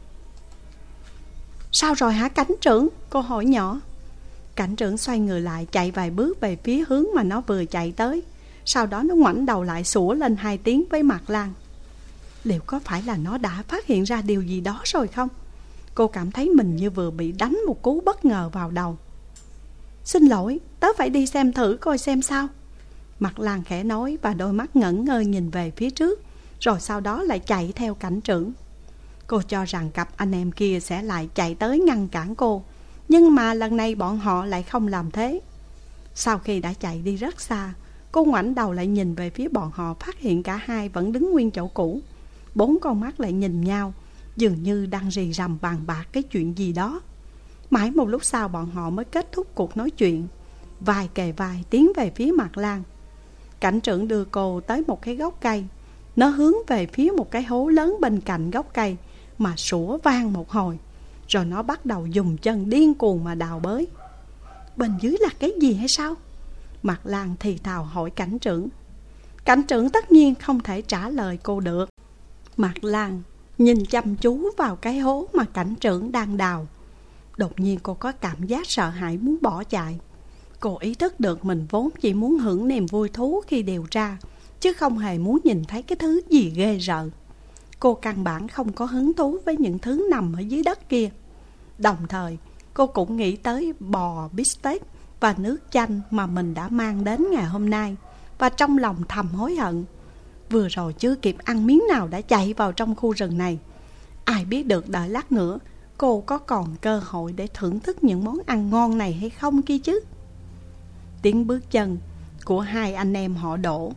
Sao rồi hả Cảnh trưởng? Cô hỏi nhỏ. Cảnh trưởng xoay người lại, chạy vài bước về phía hướng mà nó vừa chạy tới. Sau đó nó ngoảnh đầu lại sủa lên hai tiếng với Mạc Lan. Liệu có phải là nó đã phát hiện ra điều gì đó rồi không? Cô cảm thấy mình như vừa bị đánh một cú bất ngờ vào đầu. Xin lỗi, tớ phải đi xem thử coi xem sao. Mạc Lan khẽ nói và đôi mắt ngẩn ngơ nhìn về phía trước, rồi sau đó lại chạy theo Cảnh trưởng. Cô cho rằng cặp anh em kia sẽ lại chạy tới ngăn cản cô, nhưng mà lần này bọn họ lại không làm thế. Sau khi đã chạy đi rất xa, cô ngoảnh đầu lại nhìn về phía bọn họ, phát hiện cả hai vẫn đứng nguyên chỗ cũ. Bốn con mắt lại nhìn nhau, dường như đang rì rầm bàn bạc cái chuyện gì đó. Mãi một lúc sau bọn họ mới kết thúc cuộc nói chuyện. Vai kề vai tiến về phía Mạc Lan. Cảnh trưởng đưa cô tới một cái gốc cây. Nó hướng về phía một cái hố lớn bên cạnh gốc cây mà sủa vang một hồi. Rồi nó bắt đầu dùng chân điên cuồng mà đào bới. Bên dưới là cái gì hay sao? Mạc Lan thì thào hỏi cảnh trưởng. Cảnh trưởng tất nhiên không thể trả lời cô được. Mạc Lan nhìn chăm chú vào cái hố mà cảnh trưởng đang đào. Đột nhiên cô có cảm giác sợ hãi muốn bỏ chạy. Cô ý thức được mình vốn chỉ muốn hưởng niềm vui thú khi điều tra, chứ không hề muốn nhìn thấy cái thứ gì ghê rợn. Cô căn bản không có hứng thú với những thứ nằm ở dưới đất kia. Đồng thời cô cũng nghĩ tới bò bít tết và nước chanh mà mình đã mang đến ngày hôm nay, và trong lòng thầm hối hận. Vừa rồi chưa kịp ăn miếng nào đã chạy vào trong khu rừng này. Ai biết được đợi lát nữa cô có còn cơ hội để thưởng thức những món ăn ngon này hay không kia chứ. Tiếng bước chân của hai anh em họ Đỗ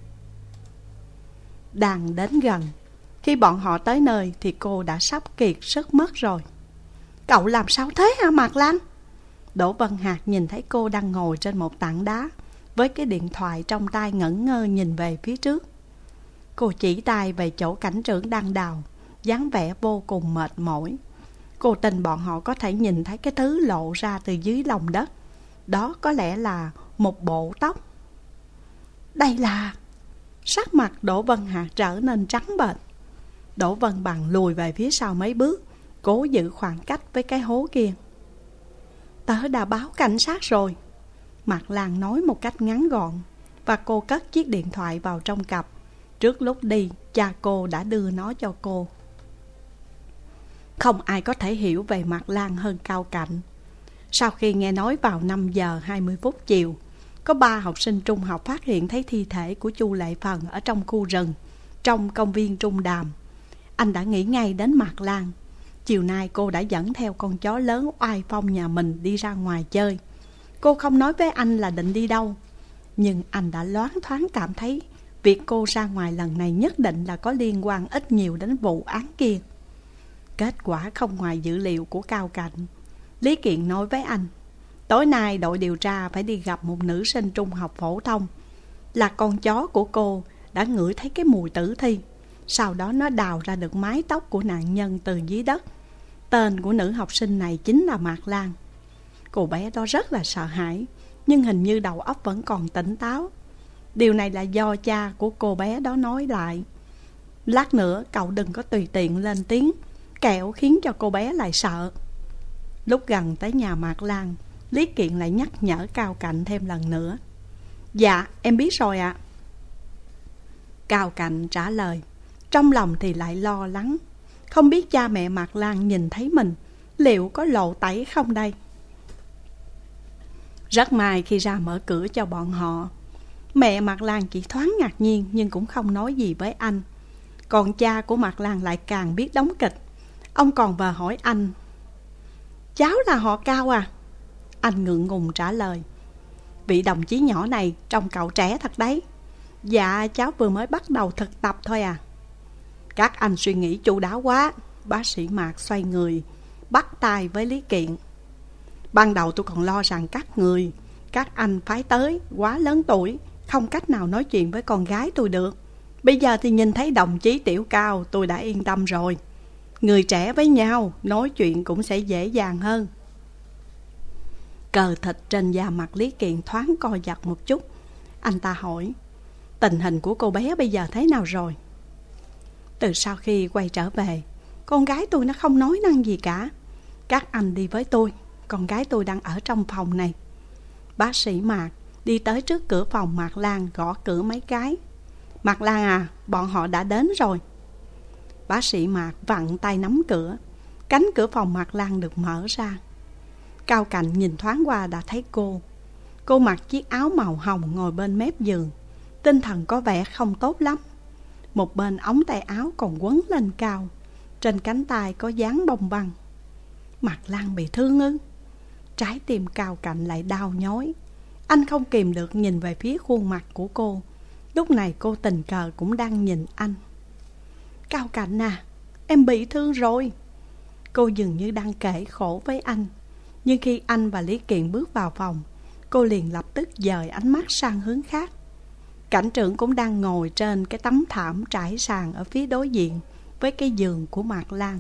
đang đến gần. Khi bọn họ tới nơi thì cô đã sắp kiệt sức mất rồi. Cậu làm sao thế hả Mạc Lan? Đỗ Vân Hạc nhìn thấy cô đang ngồi trên một tảng đá với cái điện thoại trong tay, ngẩn ngơ nhìn về phía trước. Cô chỉ tay về chỗ cảnh trưởng đang đào, dáng vẻ vô cùng mệt mỏi. Cô tin bọn họ có thể nhìn thấy cái thứ lộ ra từ dưới lòng đất. Đó có lẽ là một bộ tóc. Đây là... Sắc mặt Đỗ Vân Hạc trở nên trắng bệch. Đỗ Vân Bằng lùi về phía sau mấy bước, cố giữ khoảng cách với cái hố kia. Tớ đã báo cảnh sát rồi, Mạc Lan nói một cách ngắn gọn. Và cô cất chiếc điện thoại vào trong cặp. Trước lúc đi, cha cô đã đưa nó cho cô. Không ai có thể hiểu về Mạc Lan hơn Cao Cạnh. Sau khi nghe nói vào năm giờ hai mươi phút chiều, có ba học sinh trung học phát hiện thấy thi thể của Chu Lệ Phần ở trong khu rừng, trong công viên Trung Đàm. Anh đã nghĩ ngay đến Mạc Lan. Chiều nay cô đã dẫn theo con chó lớn oai phong nhà mình đi ra ngoài chơi. Cô không nói với anh là định đi đâu, nhưng anh đã loáng thoáng cảm thấy việc cô ra ngoài lần này nhất định là có liên quan ít nhiều đến vụ án kia. Kết quả không ngoài dữ liệu của Cao Cạnh. Lý Kiện nói với anh, tối nay đội điều tra phải đi gặp một nữ sinh trung học phổ thông. Là con chó của cô đã ngửi thấy cái mùi tử thi. Sau đó nó đào ra được mái tóc của nạn nhân từ dưới đất. Tên của nữ học sinh này chính là Mạc Lan. Cô bé đó rất là sợ hãi, nhưng hình như đầu óc vẫn còn tỉnh táo. Điều này là do cha của cô bé đó nói lại. Lát nữa cậu đừng có tùy tiện lên tiếng, kẻo khiến cho cô bé lại sợ. Lúc gần tới nhà Mạc Lan, Lý Kiện lại nhắc nhở Cao Cạnh thêm lần nữa. Dạ em biết rồi ạ. Cao Cạnh trả lời, trong lòng thì lại lo lắng. Không biết cha mẹ Mạc Lan nhìn thấy mình liệu có lộ tẩy không đây. Rất may khi ra mở cửa cho bọn họ, mẹ Mạc Lan chỉ thoáng ngạc nhiên nhưng cũng không nói gì với anh. Còn cha của Mạc Lan lại càng biết đóng kịch. Ông còn vờ hỏi anh, cháu là họ Cao à? Anh ngượng ngùng trả lời, vị đồng chí nhỏ này trông cậu trẻ thật đấy. Dạ cháu vừa mới bắt đầu thực tập thôi à. Các anh suy nghĩ chu đáo quá. Bác sĩ Mạc xoay người bắt tay với Lý Kiện. Ban đầu tôi còn lo rằng các người Các anh phái tới quá lớn tuổi, không cách nào nói chuyện với con gái tôi được. Bây giờ thì nhìn thấy đồng chí Tiểu Cao, tôi đã yên tâm rồi. Người trẻ với nhau nói chuyện cũng sẽ dễ dàng hơn. Cờ thịt trên da mặt Lý Kiện thoáng co giật một chút. Anh ta hỏi, tình hình của cô bé bây giờ thế nào rồi? Từ sau khi quay trở về, con gái tôi nó không nói năng gì cả. Các anh đi với tôi, con gái tôi đang ở trong phòng này. Bác sĩ Mạc đi tới trước cửa phòng Mạc Lan, gõ cửa mấy cái. Mạc Lan à, bọn họ đã đến rồi. Bác sĩ Mạc vặn tay nắm cửa. Cánh cửa phòng Mạc Lan được mở ra. Cao Cạnh nhìn thoáng qua đã thấy cô. Cô mặc chiếc áo màu hồng ngồi bên mép giường. Tinh thần có vẻ không tốt lắm. Một bên ống tay áo còn quấn lên cao. Trên cánh tay có dán bông băng. Mạc Lan bị thương ư? Trái tim Cao Cạnh lại đau nhói. Anh không kìm được nhìn về phía khuôn mặt của cô. Lúc này cô tình cờ cũng đang nhìn anh. Cao Cạnh à, em bị thương rồi. Cô dường như đang kể khổ với anh. Nhưng khi anh và Lý Kiện bước vào phòng, cô liền lập tức dời ánh mắt sang hướng khác. Cảnh trưởng cũng đang ngồi trên cái tấm thảm trải sàn ở phía đối diện với cái giường của Mạc Lan.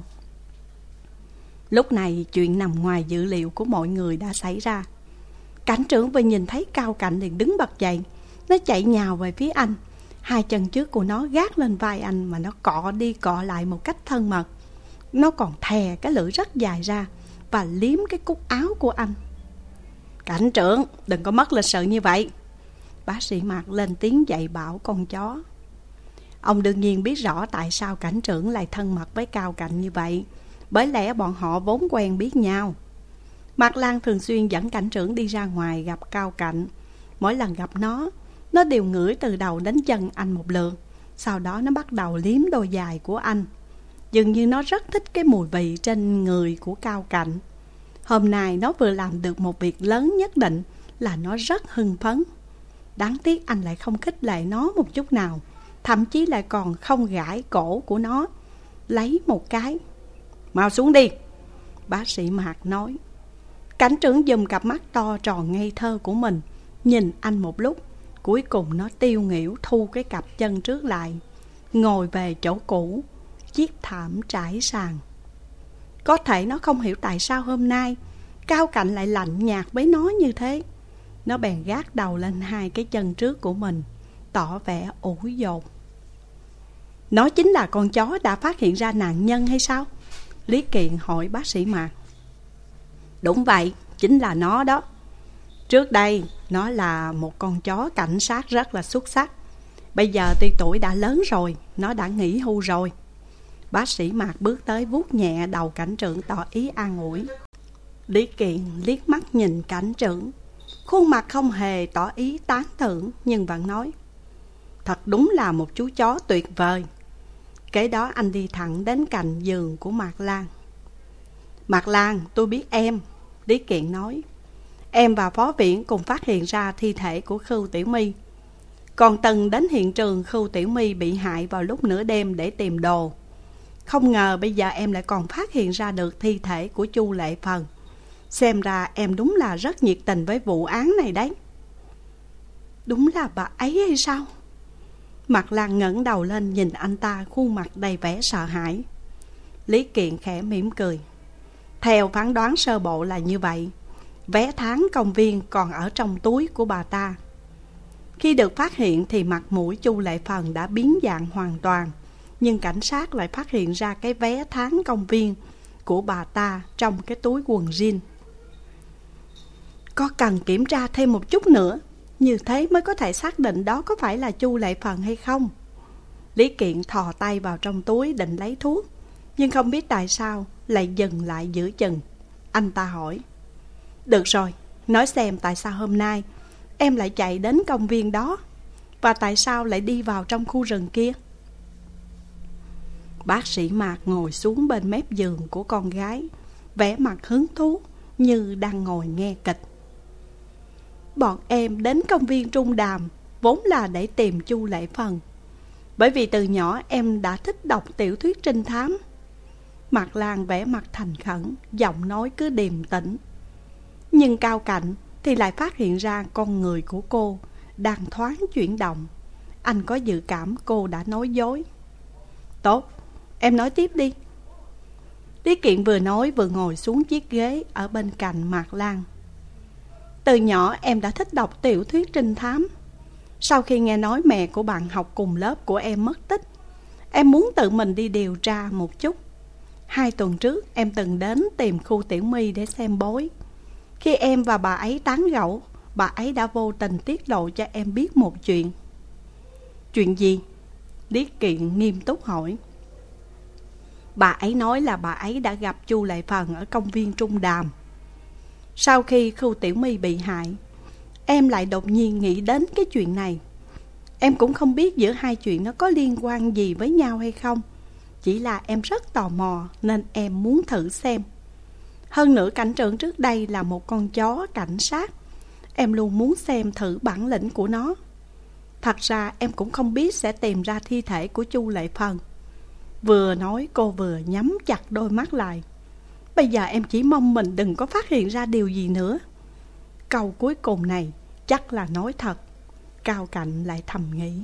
Lúc này chuyện nằm ngoài dữ liệu của mọi người đã xảy ra. Cảnh trưởng vừa nhìn thấy Cao Cạnh liền đứng bật dậy. Nó chạy nhào về phía anh. Hai chân trước của nó gác lên vai anh mà nó cọ đi cọ lại một cách thân mật. Nó còn thè cái lưỡi rất dài ra và liếm cái cúc áo của anh. Cảnh trưởng, đừng có mất lịch sự như vậy. Bác sĩ Mạc lên tiếng dạy bảo con chó. Ông đương nhiên biết rõ tại sao cảnh trưởng lại thân mật với Cao Cạnh như vậy. Bởi lẽ bọn họ vốn quen biết nhau. Mạc Lan thường xuyên dẫn cảnh trưởng đi ra ngoài gặp Cao Cạnh. Mỗi lần gặp nó, nó đều ngửi từ đầu đến chân anh một lượt. Sau đó nó bắt đầu liếm đôi giày của anh. Dường như nó rất thích cái mùi vị trên người của Cao Cạnh. Hôm nay nó vừa làm được một việc lớn nhất định là nó rất hưng phấn. Đáng tiếc anh lại không khích lệ nó một chút nào. Thậm chí lại còn không gãi cổ của nó. Lấy một cái. Mau xuống đi, bác sĩ Mạc nói. Cảnh trưởng dùm cặp mắt to tròn ngây thơ của mình, nhìn anh một lúc. Cuối cùng nó tiêu nghỉu thu cái cặp chân trước lại, ngồi về chỗ cũ, chiếc thảm trải sàn. Có thể nó không hiểu tại sao hôm nay Cao Cạnh lại lạnh nhạt với nó như thế. Nó bèn gác đầu lên hai cái chân trước của mình, tỏ vẻ ủ dột. Nó chính là con chó đã phát hiện ra nạn nhân hay sao? Lý Kiện hỏi bác sĩ Mạc. Đúng vậy, chính là nó đó. Trước đây nó là một con chó cảnh sát rất là xuất sắc. Bây giờ tuy tuổi đã lớn rồi, nó đã nghỉ hưu rồi. Bác sĩ Mạc bước tới vuốt nhẹ đầu cảnh trưởng tỏ ý an ủi. Lý Kiện liếc mắt nhìn cảnh trưởng, khuôn mặt không hề tỏ ý tán thưởng nhưng vẫn nói. Thật đúng là một chú chó tuyệt vời. Kế đó anh đi thẳng đến cạnh giường của Mạc Lan. Mạc Lan, tôi biết em, Lý Kiện nói. Em và phó viện cùng phát hiện ra thi thể của Khưu Tiểu My. Còn từng đến hiện trường Khưu Tiểu My bị hại vào lúc nửa đêm để tìm đồ. Không ngờ bây giờ em lại còn phát hiện ra được thi thể của Chu Lệ Phần. Xem ra em đúng là rất nhiệt tình với vụ án này đấy. Đúng là bà ấy hay sao? Mạc Lan ngẩng đầu lên nhìn anh ta, khuôn mặt đầy vẻ sợ hãi. Lý Kiện khẽ mỉm cười. Theo phán đoán sơ bộ là như vậy. Vé tháng công viên còn ở trong túi của bà ta. Khi được phát hiện thì mặt mũi Chu Lệ Phần đã biến dạng hoàn toàn. Nhưng cảnh sát lại phát hiện ra cái vé tháng công viên của bà ta trong cái túi quần jean. Có cần kiểm tra thêm một chút nữa, như thế mới có thể xác định đó có phải là Chu Lệ Phần hay không? Lý Kiện thò tay vào trong túi định lấy thuốc, nhưng không biết tại sao lại dừng lại giữa chừng. Anh ta hỏi. Được rồi, nói xem tại sao hôm nay em lại chạy đến công viên đó, và tại sao lại đi vào trong khu rừng kia? Bác sĩ Mạc ngồi xuống bên mép giường của con gái, vẻ mặt hứng thú như đang ngồi nghe kịch. Bọn em đến công viên Trung Đàm vốn là để tìm Chu Lệ Phần, bởi vì từ nhỏ em đã thích đọc tiểu thuyết trinh thám. Mạc Lan vẻ mặt thành khẩn, giọng nói cứ điềm tĩnh. Nhưng cao cạnh thì lại phát hiện ra con người của cô đang thoáng chuyển động. Anh có dự cảm cô đã nói dối. Tốt, em nói tiếp đi. Lý Kiện vừa nói vừa ngồi xuống chiếc ghế ở bên cạnh Mạc Lan. Từ nhỏ em đã thích đọc tiểu thuyết trinh thám. Sau khi nghe nói mẹ của bạn học cùng lớp của em mất tích, em muốn tự mình đi điều tra một chút. Hai tuần trước em từng đến tìm Khưu Tiểu My để xem bói. Khi em và bà ấy tán gẫu, bà ấy đã vô tình tiết lộ cho em biết một chuyện. Chuyện gì? Lý Kiện nghiêm túc hỏi. Bà ấy nói là bà ấy đã gặp Chu Lệ Phần ở công viên Trung Đàm. Sau khi Khưu Tiểu My bị hại, em lại đột nhiên nghĩ đến cái chuyện này. Em cũng không biết giữa hai chuyện nó có liên quan gì với nhau hay không. Chỉ là em rất tò mò nên em muốn thử xem. Hơn nữa cảnh trưởng trước đây là một con chó cảnh sát. Em luôn muốn xem thử bản lĩnh của nó. Thật ra em cũng không biết sẽ tìm ra thi thể của Chu Lệ Phần. Vừa nói cô vừa nhắm chặt đôi mắt lại. Bây giờ em chỉ mong mình đừng có phát hiện ra điều gì nữa. Câu cuối cùng này chắc là nói thật. Cao Cạnh lại thầm nghĩ.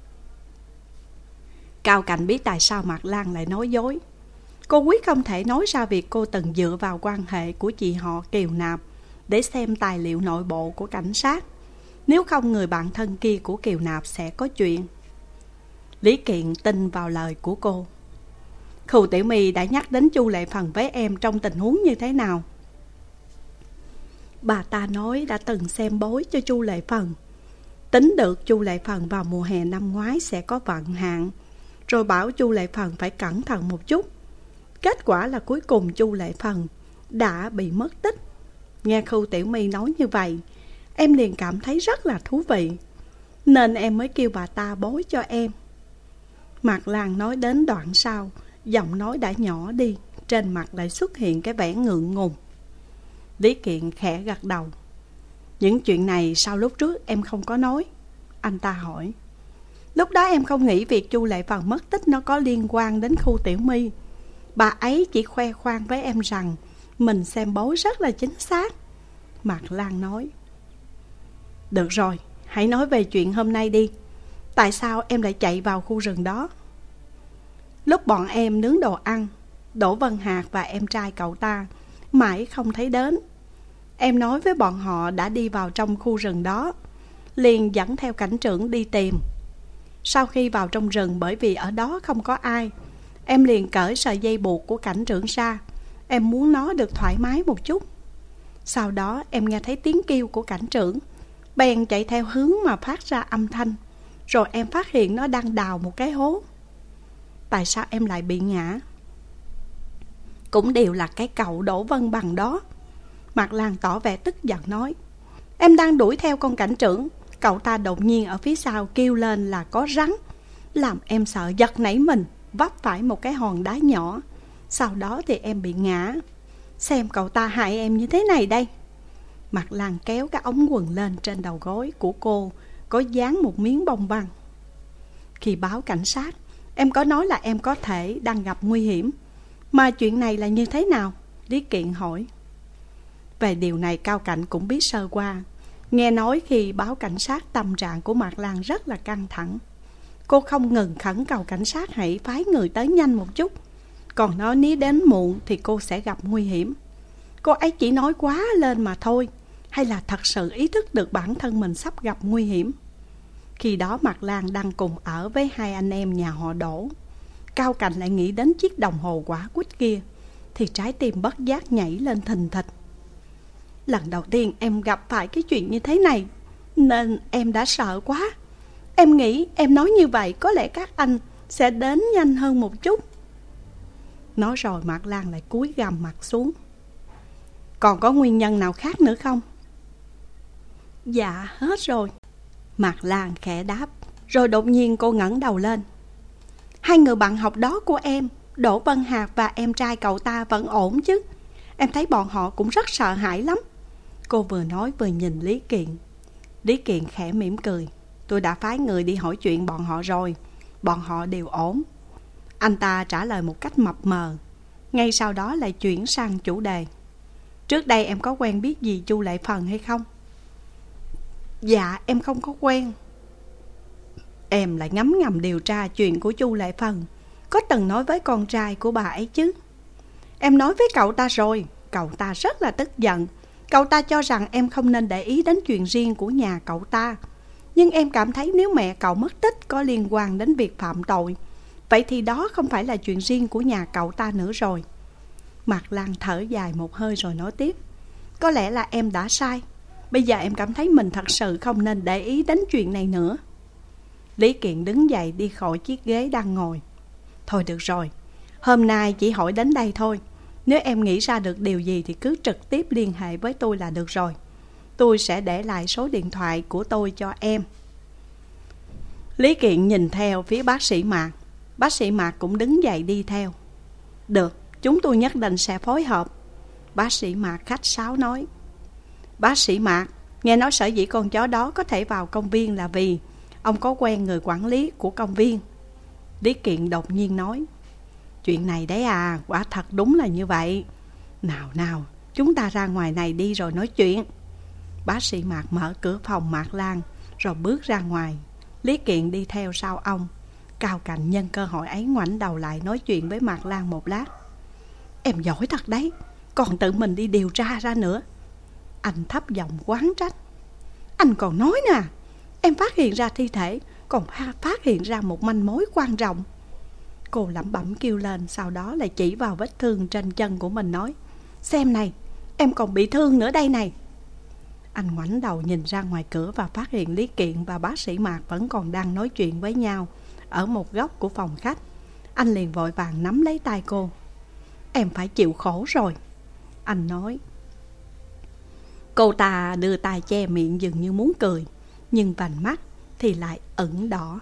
Cao Cạnh biết tại sao Mạc Lan lại nói dối. Cô quyết không thể nói ra việc cô từng dựa vào quan hệ của chị họ Kiều Nạp để xem tài liệu nội bộ của cảnh sát. Nếu không người bạn thân kia của Kiều Nạp sẽ có chuyện. Lý Kiện tin vào lời của cô. Khưu Tiểu My đã nhắc đến Chu Lệ Phần với em trong tình huống như thế nào? Bà ta nói đã từng xem bói cho Chu Lệ Phần. Tính được Chu Lệ Phần vào mùa hè năm ngoái sẽ có vận hạn, rồi bảo Chu Lệ Phần phải cẩn thận một chút. Kết quả là cuối cùng Chu Lệ Phần đã bị mất tích. Nghe Khưu Tiểu My nói như vậy, em liền cảm thấy rất là thú vị, nên em mới kêu bà ta bói cho em. Mạc Lan nói đến đoạn sau, giọng nói đã nhỏ đi, trên mặt lại xuất hiện cái vẻ ngượng ngùng. Lý Kiện khẽ gật đầu. Những chuyện này sao lúc trước em không có nói? Anh ta hỏi. Lúc đó em không nghĩ việc Chu Lệ Phần mất tích nó có liên quan đến Khưu Tiểu My. Bà ấy chỉ khoe khoang với em rằng mình xem bói rất là chính xác. Mạc Lan nói. Được rồi, hãy nói về chuyện hôm nay đi. Tại sao em lại chạy vào khu rừng đó? Lúc bọn em nướng đồ ăn, Đỗ Vân Hạc và em trai cậu ta mãi không thấy đến. Em nói với bọn họ đã đi vào trong khu rừng đó, liền dẫn theo cảnh trưởng đi tìm. Sau khi vào trong rừng, bởi vì ở đó không có ai, em liền cởi sợi dây buộc của cảnh trưởng ra. Em muốn nó được thoải mái một chút. Sau đó em nghe thấy tiếng kêu của cảnh trưởng, bèn chạy theo hướng mà phát ra âm thanh. Rồi em phát hiện nó đang đào một cái hố. Tại sao em lại bị ngã? Cũng đều là cái cậu Đỗ Vân Bằng đó. Mạc Lan tỏ vẻ tức giận nói. Em đang đuổi theo con cảnh trưởng, cậu ta đột nhiên ở phía sau kêu lên là có rắn, làm em sợ giật nảy mình. vấp phải một cái hòn đá nhỏ. Sau đó thì em bị ngã. Xem cậu ta hại em như thế này đây. Mạc Lan kéo cái ống quần lên, trên đầu gối của cô có dán một miếng bông băng. Khi báo cảnh sát, em có nói là em có thể đang gặp nguy hiểm. Mà chuyện này là như thế nào? Lý Kiện hỏi. Về điều này Cao Cảnh cũng biết sơ qua. Nghe nói khi báo cảnh sát, tâm trạng của Mạc Lan rất là căng thẳng. Cô không ngừng khẩn cầu cảnh sát hãy phái người tới nhanh một chút. Còn nói nếu đến muộn thì cô sẽ gặp nguy hiểm. Cô ấy chỉ nói quá lên mà thôi, hay là thật sự ý thức được bản thân mình sắp gặp nguy hiểm? Khi đó Mạc Lan đang cùng ở với hai anh em nhà họ Đỗ. Cao Cảnh lại nghĩ đến chiếc đồng hồ quả quýt kia, thì trái tim bất giác nhảy lên thình thịch. Lần đầu tiên em gặp phải cái chuyện như thế này, nên em đã sợ quá. Em nghĩ em nói như vậy có lẽ các anh sẽ đến nhanh hơn một chút. Nói rồi Mạc Lan lại cúi gằm mặt xuống. Còn có nguyên nhân nào khác nữa không? Dạ hết rồi, Mạc Lan khẽ đáp. Rồi đột nhiên cô ngẩng đầu lên. Hai người bạn học đó của em, Đỗ Vân Hạc và em trai cậu ta vẫn ổn chứ? Em thấy bọn họ cũng rất sợ hãi lắm. Cô vừa nói vừa nhìn Lý Kiện. Lý Kiện khẽ mỉm cười. Tôi đã phái người đi hỏi chuyện bọn họ rồi. Bọn họ đều ổn. Anh ta trả lời một cách mập mờ. Ngay sau đó lại chuyển sang chủ đề. Trước đây em có quen biết gì Chu Lệ Phần hay không? Dạ em không có quen. Em lại ngấm ngầm điều tra chuyện của Chu Lệ Phần. Có từng nói với con trai của bà ấy chứ? Em nói với cậu ta rồi. Cậu ta rất là tức giận. Cậu ta cho rằng em không nên để ý đến chuyện riêng của nhà cậu ta. Nhưng em cảm thấy nếu mẹ cậu mất tích có liên quan đến việc phạm tội, vậy thì đó không phải là chuyện riêng của nhà cậu ta nữa rồi. Mạc Lan thở dài một hơi rồi nói tiếp. Có lẽ là em đã sai. Bây giờ em cảm thấy mình thật sự không nên để ý đến chuyện này nữa. Lý Kiện đứng dậy đi khỏi chiếc ghế đang ngồi. Thôi được rồi, hôm nay chỉ hỏi đến đây thôi. Nếu em nghĩ ra được điều gì thì cứ trực tiếp liên hệ với tôi là được rồi. Tôi sẽ để lại số điện thoại của tôi cho em. Lý Kiện nhìn theo phía bác sĩ Mạc. Bác sĩ Mạc cũng đứng dậy đi theo. Được, chúng tôi nhất định sẽ phối hợp. Bác sĩ Mạc khách sáo nói. Bác sĩ Mạc, nghe nói sở dĩ con chó đó có thể vào công viên là vì ông có quen người quản lý của công viên. Lý Kiện đột nhiên nói. Chuyện này đấy à, quả thật đúng là như vậy. Nào nào, chúng ta ra ngoài này đi rồi nói chuyện. Bác sĩ Mạc mở cửa phòng Mạc Lan rồi bước ra ngoài. Lý Kiện đi theo sau ông. Cao Cảnh nhân cơ hội ấy ngoảnh đầu lại nói chuyện với Mạc Lan một lát. Em giỏi thật đấy, còn tự mình đi điều tra ra nữa. Anh thấp giọng oán trách. Anh còn nói nè, em phát hiện ra thi thể, còn phát hiện ra một manh mối quan trọng. Cô lẩm bẩm kêu lên, sau đó lại chỉ vào vết thương trên chân của mình nói. Xem này, em còn bị thương nữa đây này. Anh ngoảnh đầu nhìn ra ngoài cửa và phát hiện Lý Kiện và bác sĩ Mạc vẫn còn đang nói chuyện với nhau ở một góc của phòng khách. Anh liền vội vàng nắm lấy tay cô. Em phải chịu khổ rồi, anh nói. Cô ta đưa tay che miệng dường như muốn cười, nhưng vành mắt thì lại ửng đỏ.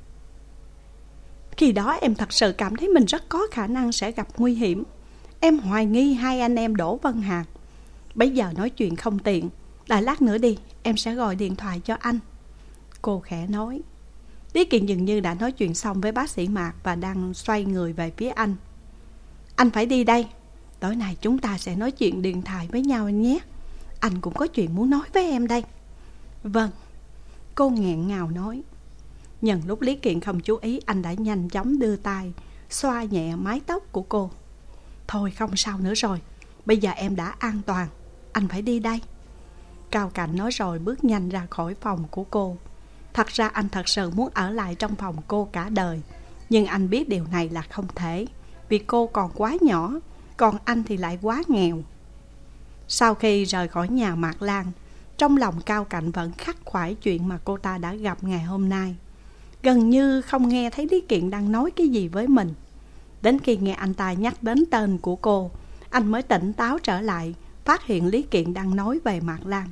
Khi đó em thật sự cảm thấy mình rất có khả năng sẽ gặp nguy hiểm. Em hoài nghi hai anh em Đỗ Vân Hạc. Bây giờ nói chuyện không tiện, đợi lát nữa đi, em sẽ gọi điện thoại cho anh, cô khẽ nói. Lý Kiện dường như đã nói chuyện xong với bác sĩ Mạc và đang xoay người về phía anh. Anh phải đi đây. Tối nay chúng ta sẽ nói chuyện điện thoại với nhau anh nhé. Anh cũng có chuyện muốn nói với em đây. Vâng, cô nghẹn ngào nói. Nhân lúc Lý Kiện không chú ý, anh đã nhanh chóng đưa tay xoa nhẹ mái tóc của cô. Thôi không sao nữa rồi, bây giờ em đã an toàn, anh phải đi đây. Cao Cảnh nói rồi bước nhanh ra khỏi phòng của cô. Thật ra anh thật sự muốn ở lại trong phòng cô cả đời, nhưng anh biết điều này là không thể, vì cô còn quá nhỏ, còn anh thì lại quá nghèo. Sau khi rời khỏi nhà Mạc Lan, trong lòng Cao Cảnh vẫn khắc khoải chuyện mà cô ta đã gặp ngày hôm nay. Gần như không nghe thấy Lý Kiện đang nói cái gì với mình. Đến khi nghe anh ta nhắc đến tên của cô, anh mới tỉnh táo trở lại, phát hiện Lý Kiện đang nói về Mạc Lan.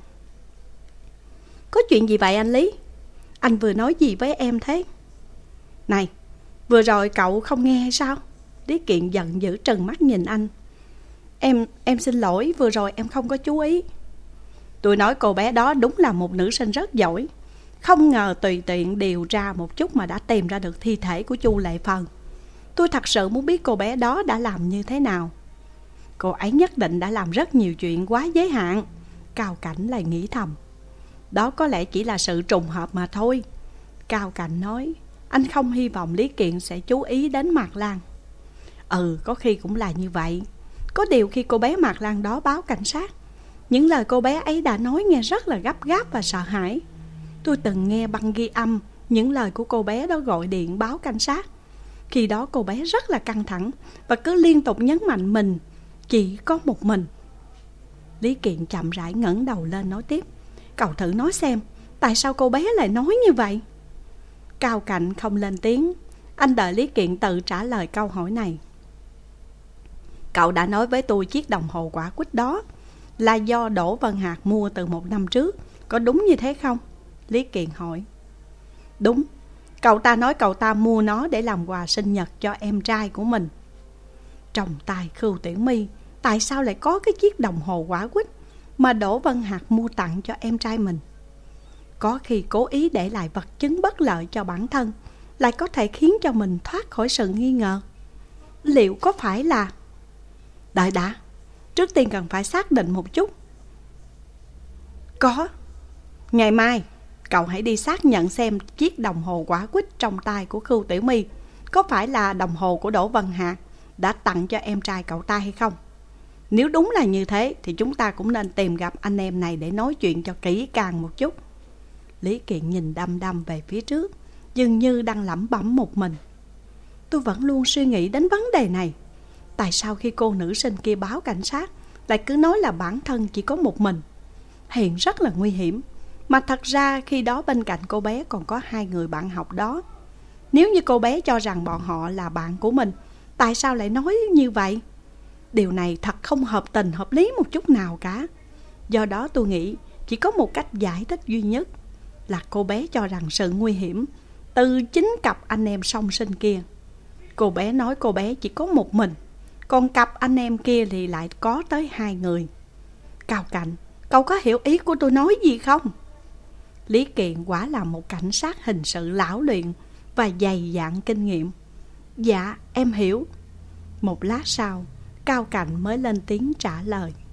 Có chuyện gì vậy anh Lý? Anh vừa nói gì với em thế? Này, Vừa rồi cậu không nghe hay sao? Lý Kiện giận dữ trừng mắt nhìn anh. Em, em xin lỗi, vừa rồi em không có chú ý. Tôi nói cô bé đó đúng là một nữ sinh rất giỏi. Không ngờ tùy tiện điều tra một chút mà đã tìm ra được thi thể của Chu Lệ Phần. Tôi thật sự muốn biết cô bé đó đã làm như thế nào. Cô ấy nhất định đã làm rất nhiều chuyện quá giới hạn. Cao Cảnh lại nghĩ thầm. Đó có lẽ chỉ là sự trùng hợp mà thôi. Cao Cảnh nói. Anh không hy vọng Lý Kiện sẽ chú ý đến Mạc Lan. Ừ, có khi cũng là như vậy. Có điều khi cô bé Mạc Lan đó báo cảnh sát, những lời cô bé ấy đã nói nghe rất là gấp gáp và sợ hãi. Tôi từng nghe băng ghi âm những lời của cô bé đó gọi điện báo cảnh sát. Khi đó cô bé rất là căng thẳng và cứ liên tục nhấn mạnh mình chỉ có một mình. Lý Kiện chậm rãi ngẩng đầu lên nói tiếp. Cậu thử nói xem, tại sao cô bé lại nói như vậy? Cao Cảnh không lên tiếng. Anh đợi Lý Kiện tự trả lời câu hỏi này. Cậu đã nói với tôi chiếc đồng hồ quả quýt đó là do Đỗ Vân Hạc mua từ một năm trước, có đúng như thế không? Lý Kiện hỏi. Đúng. Cậu ta nói cậu ta mua nó để làm quà sinh nhật cho em trai của mình. Trong tai Khưu Tiểu My, tại sao lại có cái chiếc đồng hồ quả quýt mà Đỗ Vân Hạc mua tặng cho em trai mình? Có khi cố ý để lại vật chứng bất lợi cho bản thân, lại có thể khiến cho mình thoát khỏi sự nghi ngờ. Liệu có phải là... Đợi đã, trước tiên cần phải xác định một chút. Có. Ngày mai cậu hãy đi xác nhận xem chiếc đồng hồ quả quýt trong tay của Khưu Tiểu My có phải là đồng hồ của Đỗ Vân Hạc đã tặng cho em trai cậu ta hay không. Nếu đúng là như thế thì chúng ta cũng nên tìm gặp anh em này để nói chuyện cho kỹ càng một chút. Lý Kiện nhìn đăm đăm về phía trước, dường như đang lẩm bẩm một mình. Tôi vẫn luôn suy nghĩ đến vấn đề này. Tại sao khi cô nữ sinh kia báo cảnh sát lại cứ nói là bản thân chỉ có một mình? Hiện rất là nguy hiểm. Mà thật ra khi đó bên cạnh cô bé còn có hai người bạn học đó. Nếu như cô bé cho rằng bọn họ là bạn của mình, tại sao lại nói như vậy? Điều này thật không hợp tình hợp lý một chút nào cả. Do đó tôi nghĩ chỉ có một cách giải thích duy nhất, là cô bé cho rằng sự nguy hiểm từ chính cặp anh em song sinh kia. Cô bé nói cô bé chỉ có một mình, còn cặp anh em kia thì lại có tới hai người. Cao Cảnh, cậu có hiểu ý của tôi nói gì không? Lý Kiện quả là một cảnh sát hình sự lão luyện và dày dạn kinh nghiệm. Dạ, em hiểu. Một lát sau, Cao Cảnh mới lên tiếng trả lời.